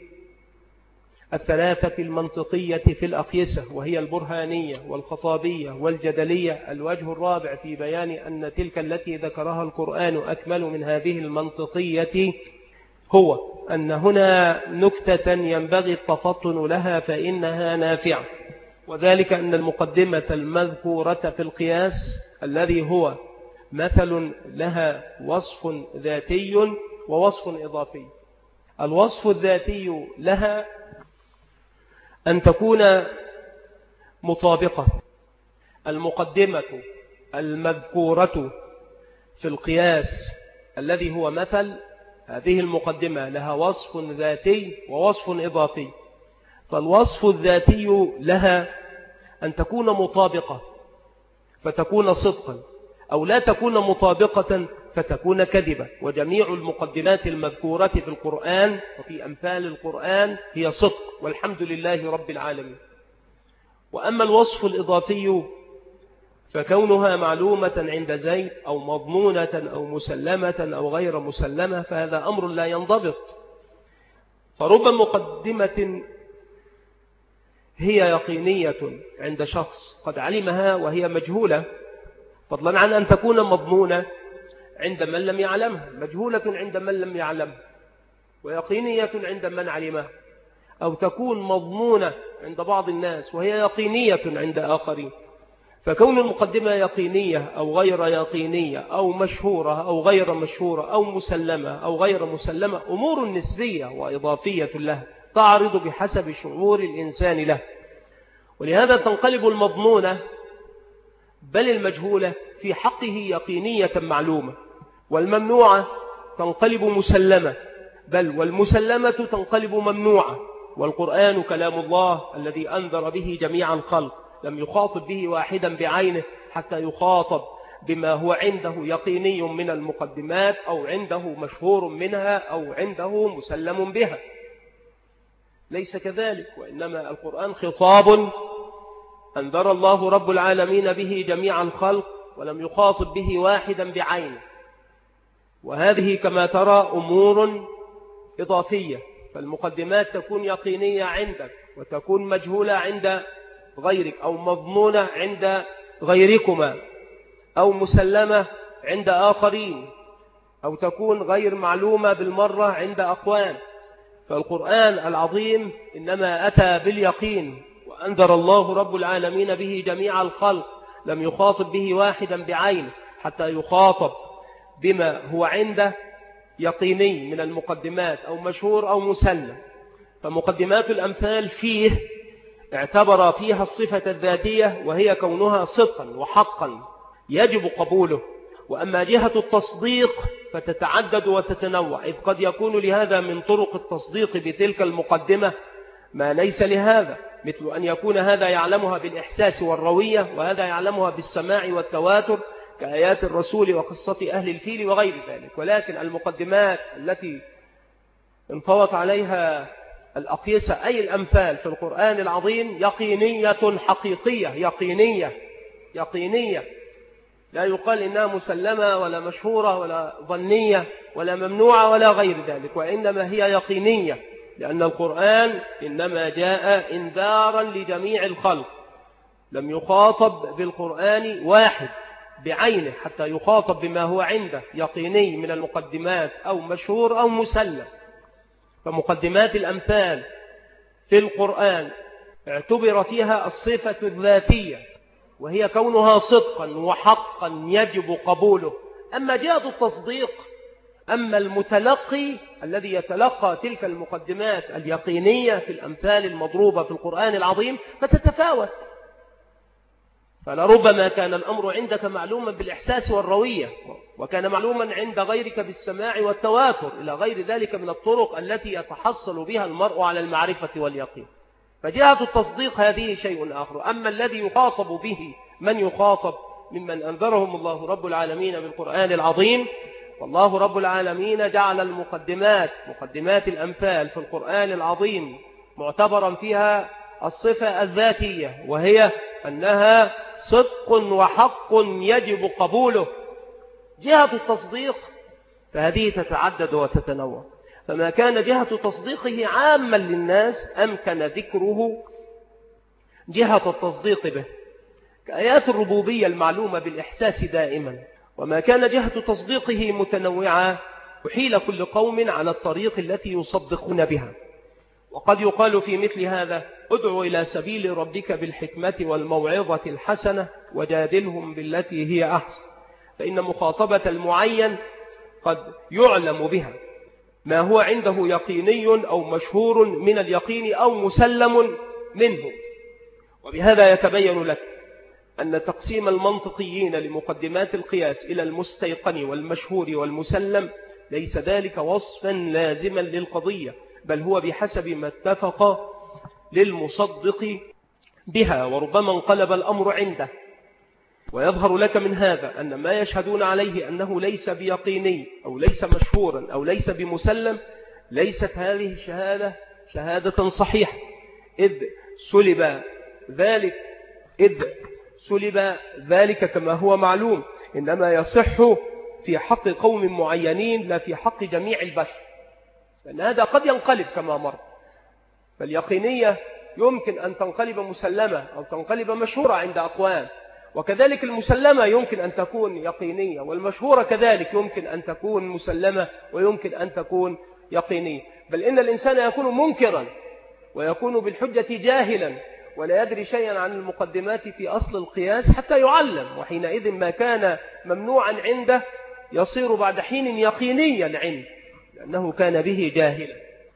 الثلاثة المنطقية في الأقيسة، وهي البرهانية والخطابية والجدلية. الوجه الرابع في بيان أن تلك التي ذكرها القرآن أكمل من هذه المنطقية هو أن هنا نكتة ينبغي التفطن لها فإنها نافعة، وذلك أن المقدمة المذكورة في القياس الذي هو مثل لها وصف ذاتي ووصف إضافي. الوصف الذاتي لها أن تكون مطابقة. المقدمة المذكورة في القياس الذي هو مثل، هذه المقدمة لها وصف ذاتي ووصف إضافي. فالوصف الذاتي لها أن تكون مطابقة فتكون صدقا، أو لا تكون مطابقة فتكون كذبة. وجميع المقدمات المذكورة في القرآن وفي أمثال القرآن هي صدق، والحمد لله رب العالمين. وأما الوصف الإضافي فكونها معلومة عند زيد أو مضمونة أو مسلمة أو غير مسلمة، فهذا أمر لا ينضبط. فرب مقدمة هي يقينية عند شخص قد علمها وهي مجهولة، فضلا عن أن تكون مضمونة عند من لم يعلمها، مجهولة عند من لم يعلمها ويقينية عند من علمها، أو تكون مضمونة عند بعض الناس وهي يقينية عند آخرين. فكون المقدمة يقينية أو غير يقينية أو مشهورة أو غير مشهورة أو مسلمة أو غير مسلمة أمور نسبية وإضافية لها تعرض بحسب شعور الإنسان له. ولهذا تنقلب المضمونة بل المجهولة في حقه يقينية معلومة، والممنوعة تنقلب مسلمة، بل والمسلمة تنقلب ممنوعة. والقرآن كلام الله الذي أنذر به جميع الخلق، لم يخاطب به واحدا بعينه حتى يخاطب بما هو عنده يقيني من المقدمات أو عنده مشهور منها أو عنده مسلم بها. ليس كذلك، وإنما القرآن خطاب أنذر الله رب العالمين به جميع الخلق ولم يخاطب به واحدا بعينه. وهذه كما ترى أمور إضافية، فالمقدمات تكون يقينية عندك وتكون مجهولة عند غيرك، أو مضمونة عند غيركما، أو مسلمة عند آخرين، أو تكون غير معلومة بالمرة عند أقوام. فالقرآن العظيم إنما أتى باليقين، وأنذر الله رب العالمين به جميع الخلق، لم يخاطب به واحدا بعينه حتى يخاطب بما هو عنده يقيني من المقدمات أو مشهور أو مسلم. فمقدمات الأمثال فيه اعتبر فيها الصفة الذاتية وهي كونها صدقا وحقا يجب قبوله. وأما جهة التصديق فتتعدد وتتنوع، إذ قد يكون لهذا من طرق التصديق بتلك المقدمة ما ليس لهذا، مثل أن يكون هذا يعلمها بالإحساس والروية وهذا يعلمها بالسماع والتواتر كآيات الرسول وقصة أهل الفيل وغير ذلك. ولكن المقدمات التي انطوت عليها الأقيسة أي الأمثال في القرآن العظيم يقينية حقيقية، يقينية يقينية لا يقال إنها مسلمة ولا مشهورة ولا ظنية ولا ممنوعة ولا غير ذلك، وإنما هي يقينية، لأن القرآن إنما جاء إنذارا لجميع الخلق، لم يخاطب بالقرآن واحد بعينه حتى يخاطب بما هو عنده يقيني من المقدمات أو مشهور أو مسلم. فمقدمات الأمثال في القرآن اعتبر فيها الصفة الذاتية، وهي كونها صدقا وحقا يجب قبوله. أما جهة التصديق، أما المتلقي الذي يتلقى تلك المقدمات اليقينية في الأمثال المضروبة في القرآن العظيم فتتفاوت. فلربما كان الأمر عندك معلوما بالإحساس والروية، وكان معلوما عند غيرك بالسماع والتواتر، إلى غير ذلك من الطرق التي يتحصل بها المرء على المعرفة واليقين. فجهة التصديق هذه شيء آخر. أما الذي يخاطب به من يخاطب ممن أنذرهم الله رب العالمين بالقرآن العظيم، والله رب العالمين جعل المقدمات مقدمات الأمثال في القرآن العظيم معتبرا فيها الصفة الذاتية، وهي أنها صدق وحق يجب قبوله. جهة التصديق فهذه تتعدد وتتنوع، فما كان جهة تصديقه عاما للناس أمكن ذكره جهة التصديق به، كآيات الربوبية المعلومة بالإحساس دائما. وما كان جهة تصديقه متنوعة أحيل كل قوم على الطريق التي يصدقون بها. وقد يقال في مثل هذا: ادعو إلى سبيل ربك بالحكمة والموعظة الحسنة وجادلهم بالتي هي أحسن، فإن مخاطبة المعين قد يعلم بها ما هو عنده يقيني أو مشهور من اليقين أو مسلم منه. وبهذا يتبين لك أن تقسيم المنطقيين لمقدمات القياس إلى المستيقن والمشهور والمسلم ليس ذلك وصفا لازما للقضية، بل هو بحسب ما اتفق للمصدق بها، وربما انقلب الأمر عنده. ويظهر لك من هذا أن ما يشهدون عليه أنه ليس بيقيني أو ليس مشهورا أو ليس بمسلم، ليست هذه الشهادة شهادة صحيحة، إذ سلب ذلك إذ سلب ذلك كما هو معلوم، إنما يصح في حق قوم معينين لا في حق جميع البشر، لأن هذا قد ينقلب كما مر. فاليقينية يمكن أن تنقلب مسلمة أو تنقلب مشهورة عند أقوام، وكذلك المسلمة يمكن أن تكون يقينية، والمشهورة كذلك يمكن أن تكون مسلمة ويمكن أن تكون يقينية. بل إن الإنسان يكون منكرا ويكون بالحجة جاهلا ولا يدري شيئا عن المقدمات في أصل القياس حتى يعلم، وحينئذ ما كان ممنوعا عنده يصير بعد حين يقينيا عنده لأنه كان به جاهلا.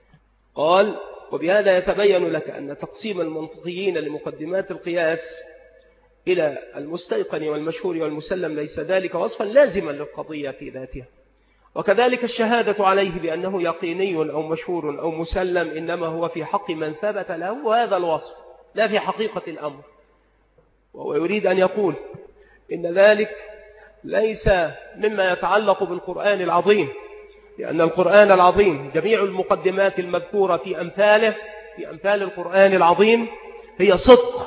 قال: وبهذا يتبين لك أن تقسيم المنطقيين لمقدمات القياس إلى المستيقن والمشهور والمسلم ليس ذلك وصفا لازما للقضية في ذاتها. وكذلك الشهادة عليه بأنه يقيني أو مشهور أو مسلم إنما هو في حق من ثبت له هذا الوصف لا في حقيقة الأمر. وهو يريد أن يقول إن ذلك ليس مما يتعلق بالقرآن العظيم، لأن القرآن العظيم جميع المقدمات المذكورة في أمثاله في أمثال القرآن العظيم هي صدق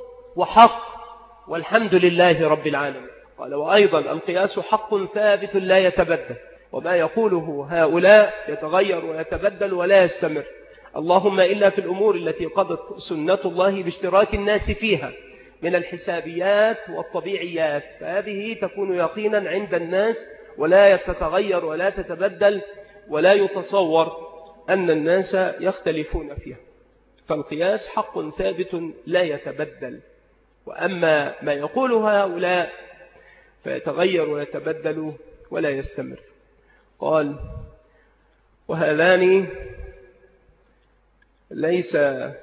وحق، والحمد لله رب العالمين. قال: وأيضا القياس حق ثابت لا يتبدل، وما يقوله هؤلاء يتغير ويتبدل ولا يستمر، اللهم إلا في الأمور التي قضت سنة الله باشتراك الناس فيها من الحسابيات والطبيعيات، فهذه تكون يقينا عند الناس ولا تتغير ولا تتبدل، ولا يتصور أن الناس يختلفون فيها. فالقياس حق ثابت لا يتبدل. وأما ما يقوله هؤلاء فيتغير ويتبدل ولا يستمر. قال: وهذان ليس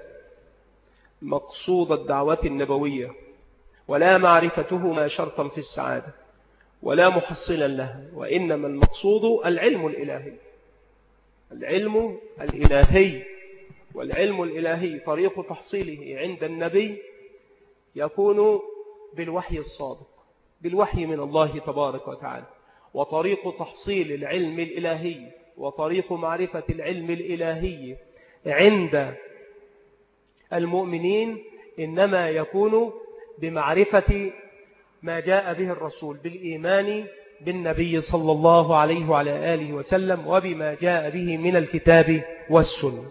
مقصود الدعوة النبوية ولا معرفتهما شرطا في السعادة ولا محصلا لها، وإنما المقصود العلم الإلهي. العلم الإلهي والعلم الإلهي طريق تحصيله عند النبي يكون بالوحي الصادق، بالوحي من الله تبارك وتعالى. وطريق تحصيل العلم الإلهي وطريق معرفة العلم الإلهي عند المؤمنين إنما يكون بمعرفة ما جاء به الرسول بالإيمان بالنبي صلى الله عليه وعلى آله وسلم وبما جاء به من الكتاب والسنة.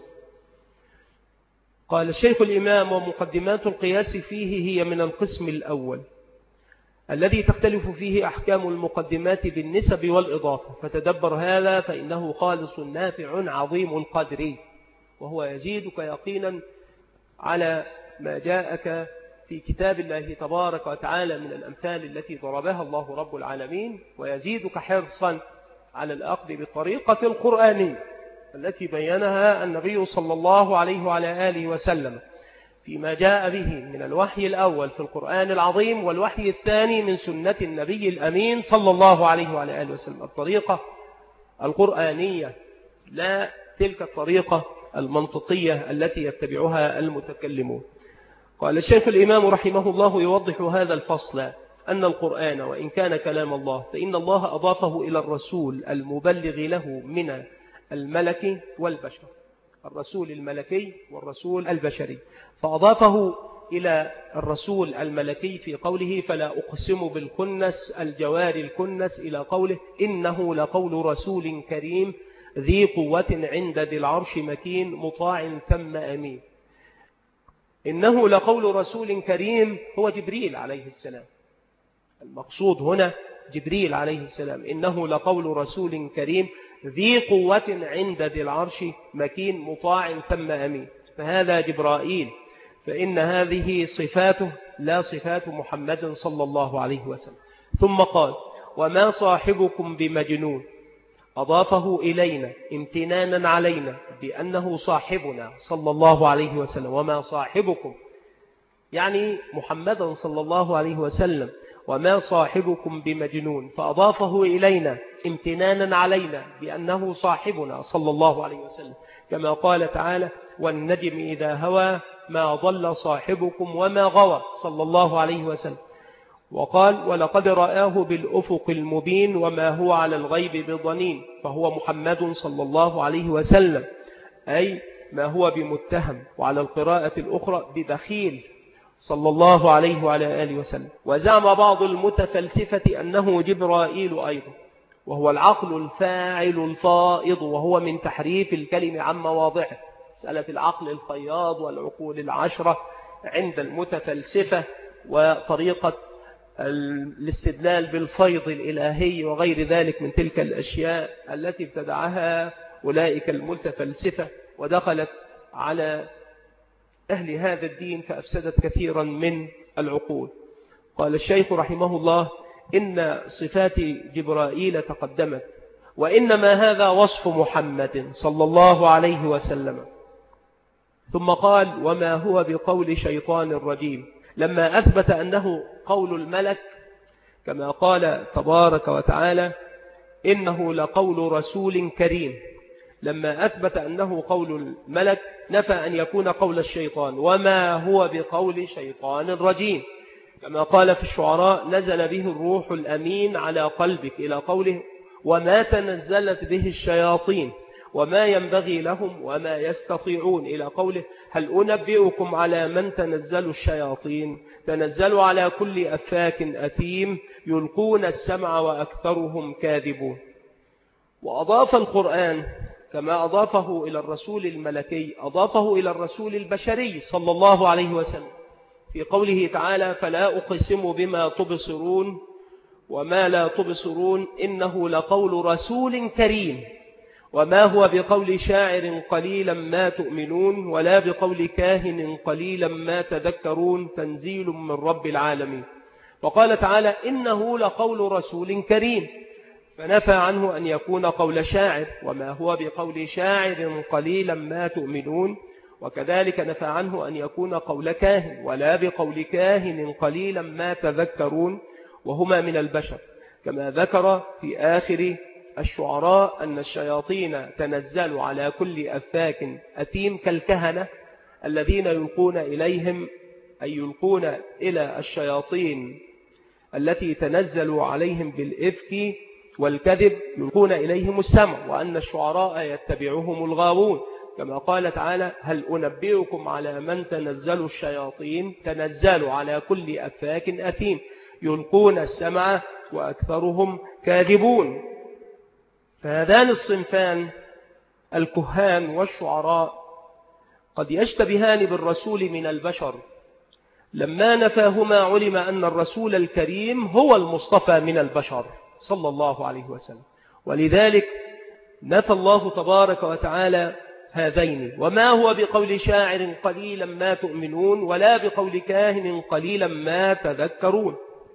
قال الشيخ الإمام: ومقدمات القياس فيه هي من القسم الأول الذي تختلف فيه أحكام المقدمات بالنسب والإضافة، فتدبر هذا فإنه خالص نافع عظيم القدر، وهو يزيدك يقينا على ما جاءك في كتاب الله تبارك وتعالى من الأمثال التي ضربها الله رب العالمين، ويزيدك حرصا على الأخذ بالطريقة القرآنية التي بينها النبي صلى الله عليه وعلى آله وسلم فيما جاء به من الوحي الأول في القرآن العظيم والوحي الثاني من سنة النبي الأمين صلى الله عليه وعلى آله وسلم. الطريقة القرآنية لا تلك الطريقة المنطقية التي يتبعها المتكلمون. قال الشيخ الإمام رحمه الله يوضح هذا الفصل أن القرآن وإن كان كلام الله فإن الله أضافه إلى الرسول المبلغ له من الملك والبشر، الرسول الملكي والرسول البشري، فأضافه إلى الرسول الملكي في قوله: فلا أقسم بالخنس الجوار الكنس، إلى قوله: إنه لقول رسول كريم ذي قوة عند ذي العرش مكين مطاع ثم أمين. إنه لقول رسول كريم هو جبريل عليه السلام، المقصود هنا جبريل عليه السلام. إنه لقول رسول كريم ذي قوة عند ذي العرش مكين مطاع ثم أمين، فهذا جبرائيل، فإن هذه صفاته لا صفات محمد صلى الله عليه وسلم. ثم قال: وما صاحبكم بمجنون، أضافه إلينا امتنانا علينا بأنه صاحبنا صلى الله عليه وسلم. وما صاحبكم يعني محمدا صلى الله عليه وسلم، وما صاحبكم بمجنون، فأضافه إلينا امتنانا علينا بأنه صاحبنا صلى الله عليه وسلم، كما قال تعالى: والنجم إذا هوى ما ضل صاحبكم وما غوى صلى الله عليه وسلم. وقال: ولقد رآه بالأفق المبين وما هو على الغيب بضنين، فهو محمد صلى الله عليه وسلم، أي ما هو بمتهم، وعلى القراءة الأخرى ببخيل صلى الله عليه وعلى آله وسلم. وزعم بعض المتفلسفة أنه جبرائيل أيضا، وهو العقل الفاعل الفائض، وهو من تحريف الكلم عن مواضعه. مسألة العقل الفياض والعقول العشرة عند المتفلسفة وطريقة الاستدلال بالفيض الإلهي وغير ذلك من تلك الأشياء التي ابتدعها أولئك المتفلسفة ودخلت على أهل هذا الدين فأفسدت كثيرا من العقول. قال الشيخ رحمه الله: إن صفات جبرائيل تقدمت، وإنما هذا وصف محمد صلى الله عليه وسلم. ثم قال: وما هو بقول شيطان رجيم، لما أثبت أنه قول الملك كما قال تبارك وتعالى: إنه لقول رسول كريم، لما أثبت أنه قول الملك نفى أن يكون قول الشيطان، وما هو بقول شيطان رجيم، كما قال في الشعراء: نزل به الروح الأمين على قلبك، إلى قوله: وما تنزلت به الشياطين وما ينبغي لهم وما يستطيعون، إلى قوله: هل أنبئكم على من تنزل الشياطين، تنزل على كل أفاك أثيم يلقون السمع وأكثرهم كاذبون. وأضاف القرآن كما أضافه إلى الرسول الملكي أضافه إلى الرسول البشري صلى الله عليه وسلم في قوله تعالى: فلا أقسم بما تبصرون وما لا تبصرون إنه لقول رسول كريم، وما هو بقول شاعر قليلا ما تؤمنون ولا بقول كاهن قليلا ما تذكرون تنزيل من رب العالمين. وقال تعالى: إنه لقول رسول كريم، فنفى عنه أن يكون قول شاعر، وما هو بقول شاعر قليلا ما تؤمنون، وكذلك نفى عنه أن يكون قول كاهن، ولا بقول كاهن قليلا ما تذكرون، وهما من البشر، كما ذكر في آخر الشعراء أن الشياطين تنزلوا على كل أفاك أثيم كالكهنة الذين يلقون إليهم، أي يلقون إلى الشياطين التي تنزلوا عليهم بالإفك والكذب يلقون إليهم السمع، وأن الشعراء يتبعهم الغاوون، كما قال تعالى: هل أنبئكم على من تنزل الشياطين، تنزل على كل أفاك أثيم يلقون السمع وأكثرهم كاذبون. فهذان الصنفان الكهان والشعراء قد يشتبهان بالرسول من البشر، لما نفاهما علم أن الرسول الكريم هو المصطفى من البشر صلى الله عليه وسلم. ولذلك نفى الله تبارك وتعالى هذين: وما هو بقول شاعر قليلا ما تؤمنون ولا بقول كاهن قليلا ما تذكرون.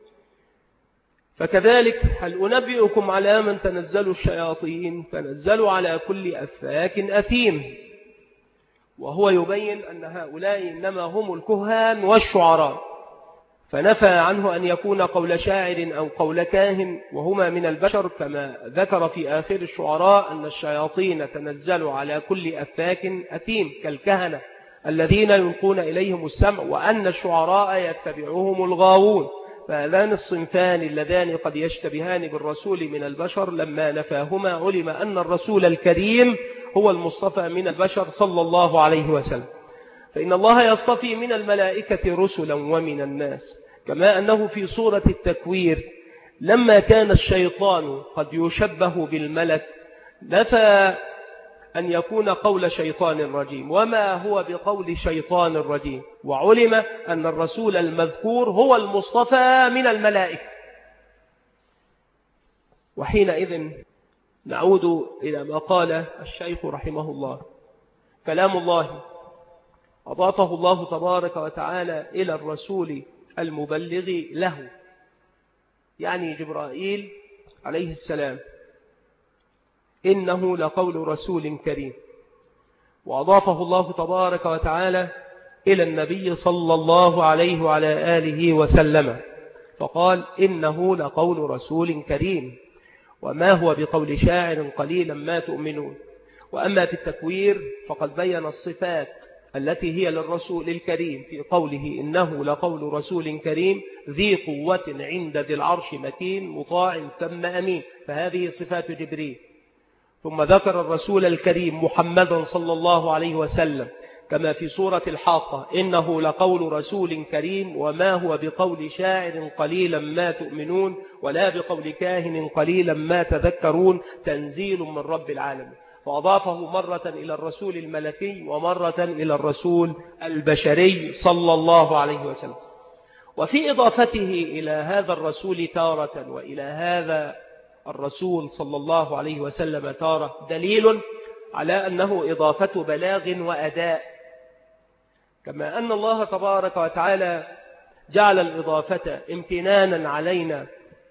فكذلك هل أنبئكم على من تنزل الشياطين؟ تنزلوا على كل أفاك أثيم. وهو يبين أن هؤلاء إنما هم الكهان والشعراء، فنفى عنه أن يكون قول شاعر أو قول كاهن وهما من البشر، كما ذكر في آخر الشعراء أن الشياطين تنزلوا على كل أفاك أثيم كالكهنة الذين يلقون إليهم السمع، وأن الشعراء يتبعهم الغاوون. فهذان الصنفان اللذان قد يشتبهان بالرسول من البشر، لما نفاهما علم أن الرسول الكريم هو المصطفى من البشر صلى الله عليه وسلم. فإن الله يصطفي من الملائكة رسلا ومن الناس، كما أنه في سورة التكوير لما كان الشيطان قد يشبه بالملك نفى أن يكون قول شيطان رجيم، وما هو بقول شيطان رجيم، وعلم أن الرسول المذكور هو المصطفى من الملائكة. وحينئذ نعود إلى ما قال الشيخ رحمه الله: كلام الله أضافه الله تبارك وتعالى إلى الرسول المبلغ له، يعني جبرائيل عليه السلام، إنه لقول رسول كريم. وأضافه الله تبارك وتعالى إلى النبي صلى الله عليه وعلى آله وسلم، فقال: إنه لقول رسول كريم وما هو بقول شاعر قليلا ما تؤمنون. وأما في التكوير فقد بين الصفات التي هي للرسول الكريم في قوله: إنه لقول رسول كريم ذي قوة عند ذي العرش مكين مطاع ثم أمين، فهذه صفات جبريل. ثم ذكر الرسول الكريم محمدا صلى الله عليه وسلم كما في سورة الحاقة: إنه لقول رسول كريم وما هو بقول شاعر قليلا ما تؤمنون ولا بقول كاهن قليلا ما تذكرون تنزيل من رب العالمين. فأضافه مرة إلى الرسول الملكي ومرة إلى الرسول البشري صلى الله عليه وسلم. وفي إضافته إلى هذا الرسول تارة وإلى هذا الرسول صلى الله عليه وسلم تارة دليل على أنه إضافة بلاغ وأداء، كما أن الله تبارك وتعالى جعل الإضافة امتنانا علينا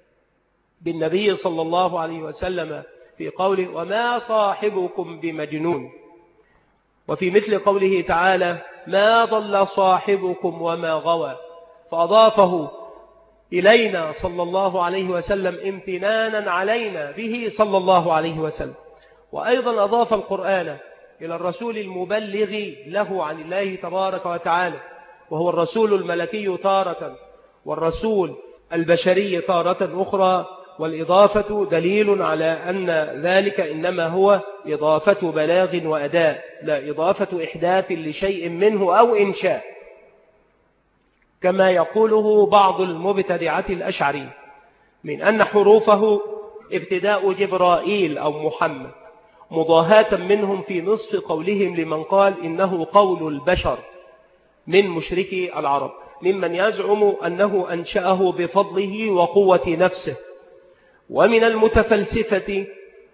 بالنبي صلى الله عليه وسلم في قوله: وما صاحبكم بمجنون. وفي مثل قوله تعالى: ما ضل صاحبكم وما غوى، فأضافه إلينا صلى الله عليه وسلم امتنانا علينا به صلى الله عليه وسلم. وأيضا أضاف القرآن إلى الرسول المبلغ له عن الله تبارك وتعالى، وهو الرسول الملكي تارة والرسول البشري تارة أخرى. والإضافة دليل على أن ذلك إنما هو إضافة بلاغ وأداء، لا إضافة إحداث لشيء منه أو إنشاء، كما يقوله بعض المبتدعة الأشعري من أن حروفه ابتداء جبرائيل أو محمد، مضاهاة منهم في نصف قولهم لمن قال إنه قول البشر من مشركي العرب، ممن يزعم أنه أنشأه بفضله وقوة نفسه، ومن المتفلسفة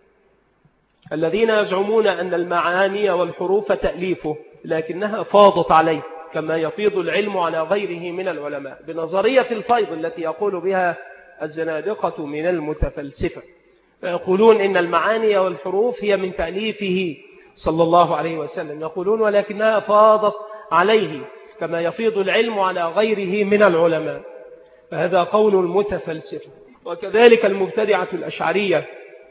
الذين يزعمون أن المعاني والحروف تأليفه لكنها فاضت عليه، كما يفيض العلم على غيره من العلماء بنظرية الفيض التي يقول بها الزنادقة من المتفلسفة، فيقولون إن المعاني والحروف هي من تأليفه صلى الله عليه وسلم، يقولون ولكنها فاضت عليه كما يفيض العلم على غيره من العلماء، فهذا قول المتفلسفة. وكذلك المبتدعة الأشعرية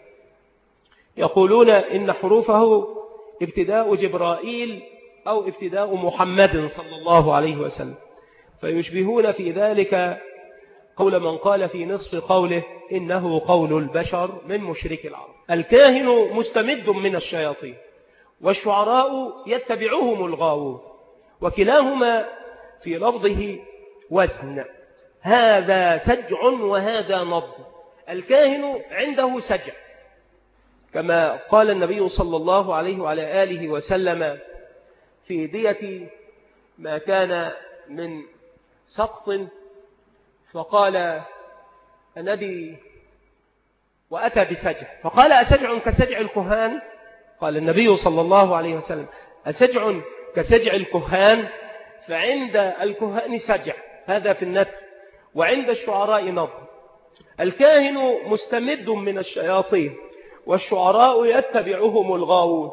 يقولون إن حروفه ابتداء جبرائيل أو ابتداء محمد صلى الله عليه وسلم، فيشبهون في ذلك قول من قال في نصف قوله إنه قول البشر من مشرك العرب. الكاهن مستمد من الشياطين، والشعراء يتبعهم الغاوون، وكلاهما في لفظه وزن. هذا سجع وهذا نضم. الكاهن عنده سجع، كما قال النبي صلى الله عليه وعلى آله وسلم في دية ما كان من سقط، فقال النبي وأتى بسجع، فقال أسجع كسجع الكهان؟ قال النبي صلى الله عليه وسلم أسجع كسجع الكهان؟ فعند الكهان سجع، هذا في النثر، وعند الشعراء نظم. الكاهن مستمد من الشياطين، والشعراء يتبعهم الغاوون،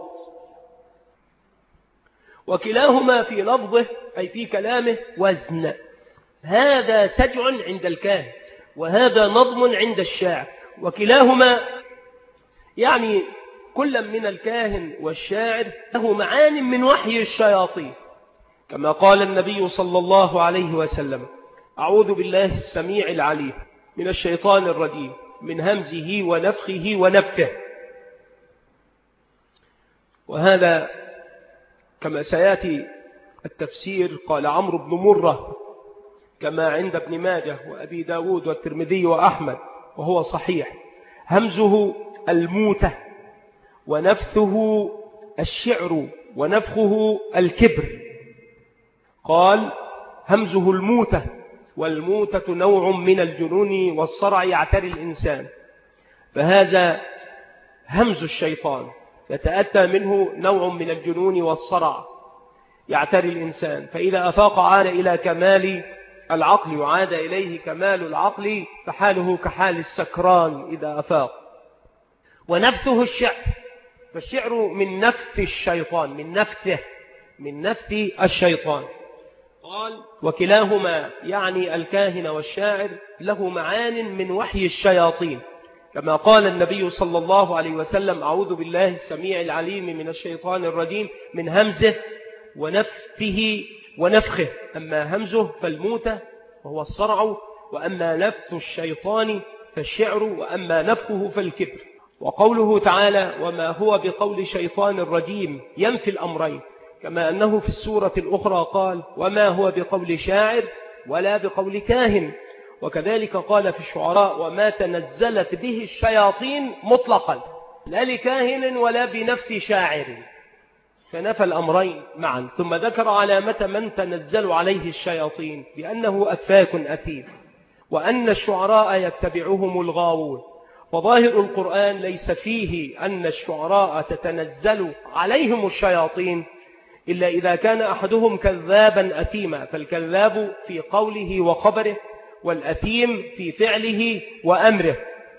وكلاهما في لفظه أي في كلامه وزن. هذا سجع عند الكاهن وهذا نظم عند الشاعر، وكلاهما يعني كل من الكاهن والشاعر له معان من وحي الشياطين، كما قال النبي صلى الله عليه وسلم أعوذ بالله السميع العليم من الشيطان الرجيم من همزه ونفخه ونفثه. وهذا كما سيأتي التفسير قال عمرو بن مرة كما عند ابن ماجه وأبي داود والترمذي وأحمد وهو صحيح، همزه الموتة ونفثه الشعر ونفخه الكبر. قال همزه الموتة، والموتة نوع من الجنون والصرع يعتري الإنسان، فهذا همز الشيطان يتأتى منه نوع من الجنون والصرع يعتري الإنسان، فإذا أفاق عاد إلى كمال العقل وعاد إليه كمال العقل، فحاله كحال السكران إذا أفاق. ونفثه الشعر، فالشعر من نفث الشيطان، من نفثه من نفث الشيطان. قال وكلاهما يعني الكاهن والشاعر له معان من وحي الشياطين، كما قال النبي صلى الله عليه وسلم أعوذ بالله السميع العليم من الشيطان الرجيم من همزه ونفثه ونفخه. أما همزه فالموتة وهو الصرع، وأما نفث الشيطان فالشعر، وأما نفخه فالكبر. وقوله تعالى وما هو بقول شيطان الرجيم ينفي الأمرين، كما أنه في السورة الأخرى قال وما هو بقول شاعر ولا بقول كاهن. وكذلك قال في الشعراء وما تنزلت به الشياطين مطلقا، لا لكاهن ولا بنفث شاعر، فنفى الأمرين معا. ثم ذكر علامة من تنزل عليه الشياطين بأنه أفاك أثيم، وأن الشعراء يتبعهم الغاوون. فظاهر القرآن ليس فيه أن الشعراء تتنزل عليهم الشياطين إلا إذا كان أحدهم كذابا أثيما، فالكذاب في قوله وخبره، والأثيم في فعله وأمره.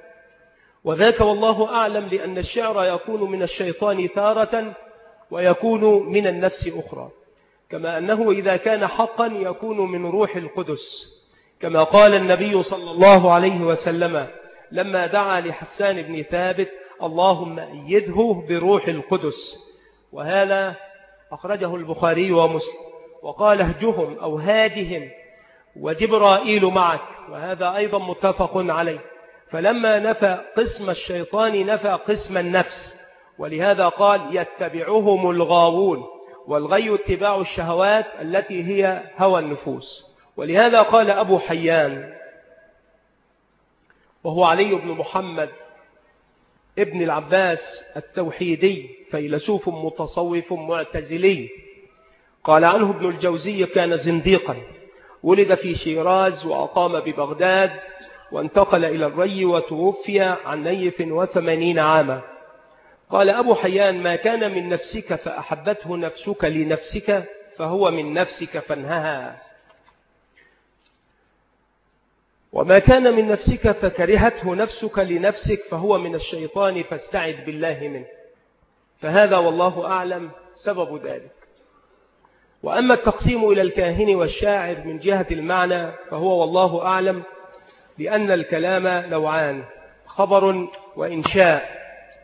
وذاك والله أعلم، لأن الشعر يكون من الشيطان تارة ويكون من النفس أخرى، كما أنه إذا كان حقا يكون من روح القدس، كما قال النبي صلى الله عليه وسلم لما دعا لحسان بن ثابت اللهم أيده بروح القدس. وهذا أخرجه البخاري ومسلم. وقال اهجهم أو هاجهم وجبرائيل معك، وهذا أيضا متفق عليه. فلما نفى قسم الشيطان نفى قسم النفس، ولهذا قال يتبعهم الغاوون، والغي اتباع الشهوات التي هي هوى النفوس. ولهذا قال أبو حيان وهو علي بن محمد ابن العباس التوحيدي، فيلسوف متصوف معتزلي، قال عنه ابن الجوزي كان زنديقا، ولد في شيراز وأقام ببغداد، وانتقل إلى الري وتوفي عن نيف وثمانين عاما. قال أبو حيان ما كان من نفسك فأحبته نفسك لنفسك فهو من نفسك فانهها، وما كان من نفسك فكرهته نفسك لنفسك فهو من الشيطان فاستعذ بالله منه. فهذا والله أعلم سبب ذلك. وأما التقسيم إلى الكاهن والشاعر من جهة المعنى فهو والله أعلم، لأن الكلام نوعان، خبر وإنشاء.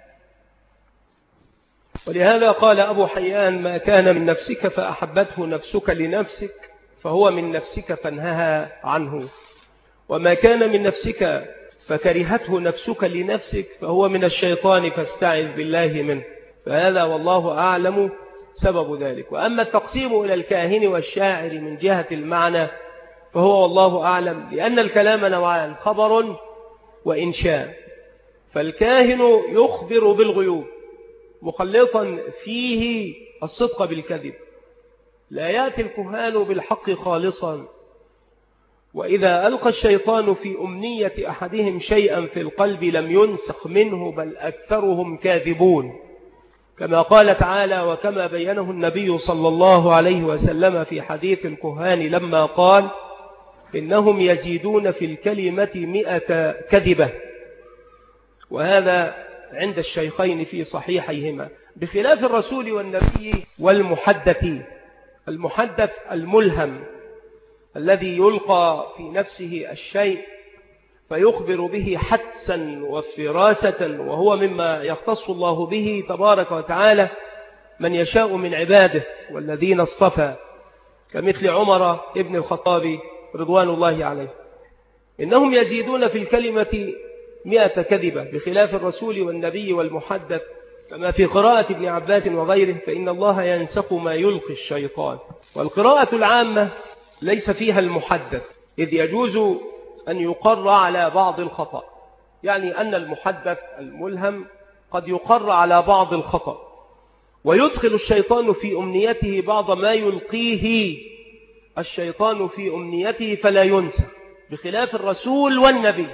ولهذا قال أبو حيان ما كان من نفسك فأحبته نفسك لنفسك فهو من نفسك فانهها عنه، وما كان من نفسك فكرهته نفسك لنفسك فهو من الشيطان فاستعذ بالله منه. فهذا والله أعلم سبب ذلك. وأما التقسيم إلى الكاهن والشاعر من جهة المعنى فهو والله أعلم، لأن الكلام نوعان: خبر وإنشاء. فالكاهن يخبر بالغيوب مخلطا فيه الصدق بالكذب، لا يأتي الكهان بالحق خالصا. وإذا ألقى الشيطان في أمنية أحدهم شيئا في القلب لم ينسخ منه، بل أكثرهم كاذبون، كما قال تعالى وكما بينه النبي صلى الله عليه وسلم في حديث الكهان لما قال: إنهم يزيدون في الكلمة مئة كذبة. وهذا عند الشيخين في صحيحيهما، بخلاف الرسول والنبي والمحدث. المحدث الملهم الذي يلقى في نفسه الشيء فيخبر به حدسا وفراسة، وهو مما يختص الله به تبارك وتعالى من يشاء من عباده والذين اصطفى، كمثل عمر ابن الخطاب رضوان الله عليه. إنهم يزيدون في الكلمة مئة كذبة، بخلاف الرسول والنبي والمحدث، كما في قراءة ابن عباس وغيره: فإن الله ينسخ ما يلقي الشيطان. والقراءة العامة ليس فيها المحدث، إذ يجوز أن يقر على بعض الخطأ، يعني أن المحدث الملهم قد يقر على بعض الخطأ، ويدخل الشيطان في أمنيته بعض ما يلقيه الشيطان في أمنيته فلا ينسى، بخلاف الرسول والنبي،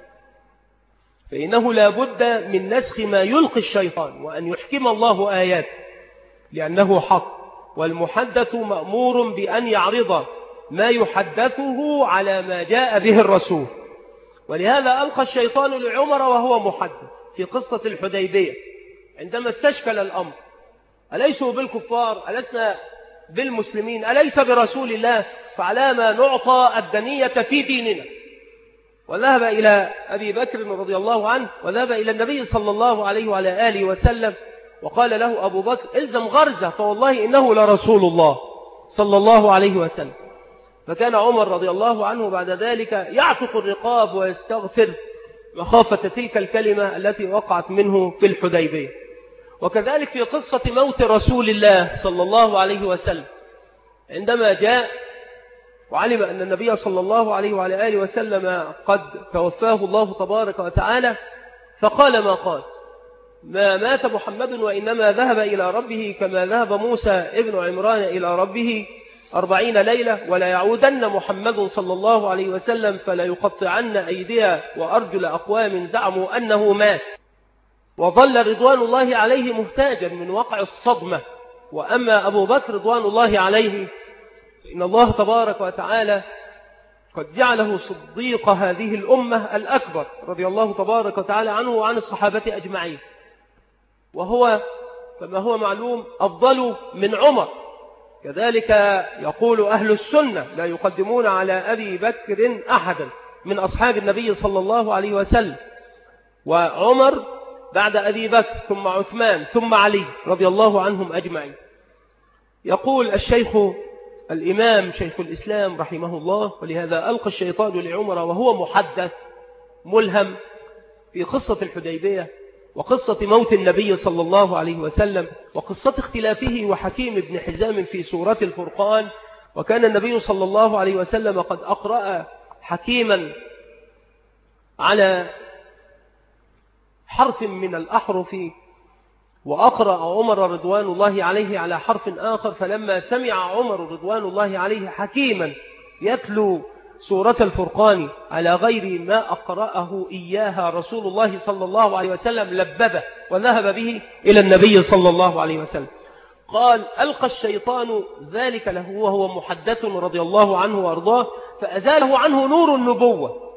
فإنه لا بد من نسخ ما يلقي الشيطان، وأن يحكم الله آياته لأنه حق. والمحدث مأمور بأن يعرض ما يحدثه على ما جاء به الرسول. ولهذا ألقى الشيطان لعمر وهو محدث في قصة الحديبية عندما استشكل الأمر: أليسوا بالكفار؟ ألسنا بالمسلمين؟ أليس برسول الله؟ فعلى ما نعطى الدنية في ديننا. وذهب إلى أبي بكر رضي الله عنه، وذهب إلى النبي صلى الله عليه وعلى آله وسلم، وقال له أبو بكر: إلزم غرزة، فوالله إنه لرسول الله صلى الله عليه وسلم. فكان عمر رضي الله عنه بعد ذلك يعتق الرقاب ويستغفر مخافة تلك الكلمة التي وقعت منه في الحديبية. وكذلك في قصة موت رسول الله صلى الله عليه وسلم، عندما جاء وعلم أن النبي صلى الله عليه وعلى آله وسلم قد توفاه الله تبارك وتعالى، فقال ما قال: ما مات محمد وإنما ذهب إلى ربه كما ذهب موسى ابن عمران إلى ربه أربعين ليلة، ولا يعودن محمد صلى الله عليه وسلم فلا يقطعن أيديا وأرجل أقوام زعموا أنه مات. وظل رضوان الله عليه محتاجا من وقع الصدمة. وأما أبو بكر رضوان الله عليه فإن الله تبارك وتعالى قد جعله صديق هذه الأمة الأكبر رضي الله تبارك وتعالى عنه وعن الصحابة أجمعين، وهو كما هو معلوم أفضل من عمر. كذلك يقول أهل السنة: لا يقدمون على أبي بكر أحدا من أصحاب النبي صلى الله عليه وسلم، وعمر بعد أبي بكر، ثم عثمان، ثم علي رضي الله عنهم أجمعين. يقول الشيخ الإمام شيخ الإسلام رحمه الله: ولهذا ألقى الشيطان لعمر وهو محدث ملهم في قصة الحديبية، وقصة موت النبي صلى الله عليه وسلم، وقصة اختلافه وحكيم بن حزام في سورة الفرقان. وكان النبي صلى الله عليه وسلم قد أقرأ حكيما على حرف من الأحرف، وأقرأ عمر رضوان الله عليه على حرف آخر. فلما سمع عمر رضوان الله عليه حكيما يتلو سورة الفرقان على غير ما أقرأه إياها رسول الله صلى الله عليه وسلم لببه وذهب به إلى النبي صلى الله عليه وسلم. قال: ألقى الشيطان ذلك له وهو محدث رضي الله عنه وأرضاه، فأزاله عنه نور النبوة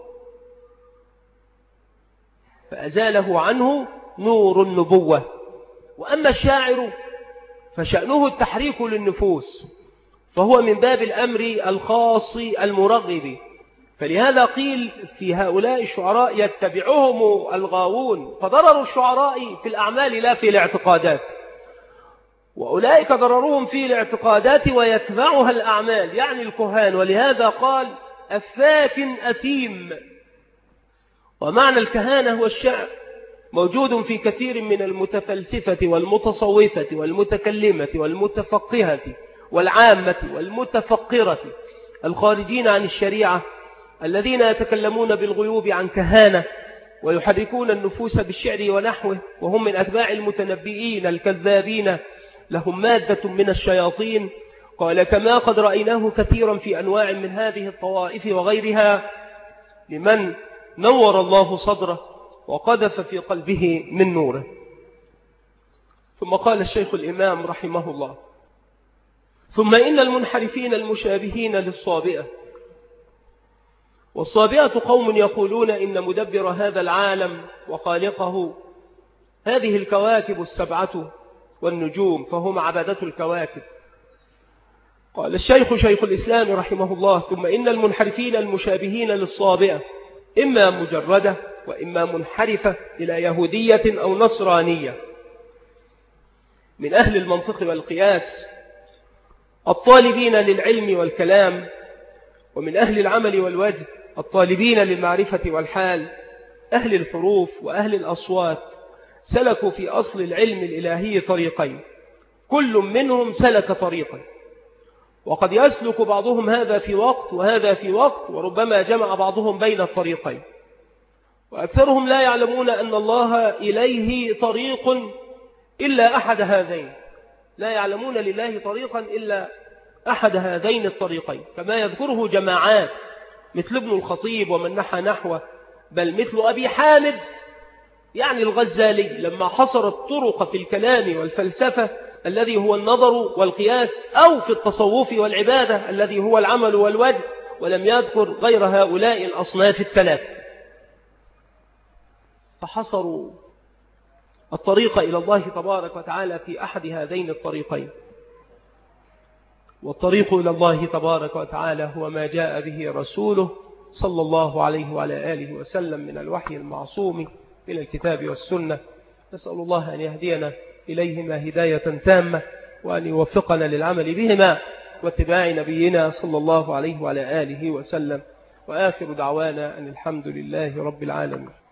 فأزاله عنه نور النبوة. وأما الشاعر فشأنه التحريك للنفوس، فهو من باب الأمر الخاص المرغب. فلهذا قيل في هؤلاء الشعراء يتبعهم الغاوون، فضرر الشعراء في الأعمال لا في الاعتقادات، وأولئك ضررهم في الاعتقادات ويتبعها الأعمال، يعني الكهان. ولهذا قال: أفاك أثيم. ومعنى الكهانة هو الشعر، موجود في كثير من المتفلسفة والمتصوفة والمتكلمة والمتفقهة والعامة والمتفقرة، الخارجين عن الشريعة الذين يتكلمون بالغيوب عن كهانة ويحركون النفوس بالشعر ونحوه، وهم من أتباع المتنبئين الكذابين لهم مادة من الشياطين. قال كما قد رأيناه كثيرا في أنواع من هذه الطوائف وغيرها لمن نور الله صدره وقذف في قلبه من نوره. ثم قال الشيخ الإمام رحمه الله: ثم إن المنحرفين المشابهين للصابئة، والصابئة قوم يقولون إن مدبر هذا العالم وخالقه هذه الكواكب السبعة والنجوم، فهم عبادة الكواكب. قال الشيخ شيخ الإسلام رحمه الله: ثم إن المنحرفين المشابهين للصابئة إما مجردة وإما منحرفة إلى يهودية أو نصرانية من أهل المنطق والقياس الطالبين للعلم والكلام، ومن أهل العمل والوجه الطالبين للمعرفة والحال، أهل الحروف وأهل الأصوات، سلكوا في أصل العلم الإلهي طريقين، كل منهم سلك طريقا، وقد يسلك بعضهم هذا في وقت وهذا في وقت، وربما جمع بعضهم بين الطريقين، وأكثرهم لا يعلمون أن الله إليه طريق إلا أحد هذين، لا يعلمون لله طريقا إلا أحد هذين الطريقين، كما يذكره جماعات مثل ابن الخطيب ومن نحى نحوه، بل مثل أبي حامد يعني الغزالي لما حصر الطرق في الكلام والفلسفة الذي هو النظر والقياس، أو في التصوف والعبادة الذي هو العمل والوجه، ولم يذكر غير هؤلاء الأصناف الثلاثة، فحصروا الطريق إلى الله تبارك وتعالى في أحد هذين الطريقين. والطريق إلى الله تبارك وتعالى هو ما جاء به رسوله صلى الله عليه وعلى آله وسلم من الوحي المعصوم إلى الكتاب والسنة. نسأل الله أن يهدينا إليهما هداية تامة، وأن يوفقنا للعمل بهما واتباع نبينا صلى الله عليه وعلى آله وسلم. وآخر دعوانا أن الحمد لله رب العالمين.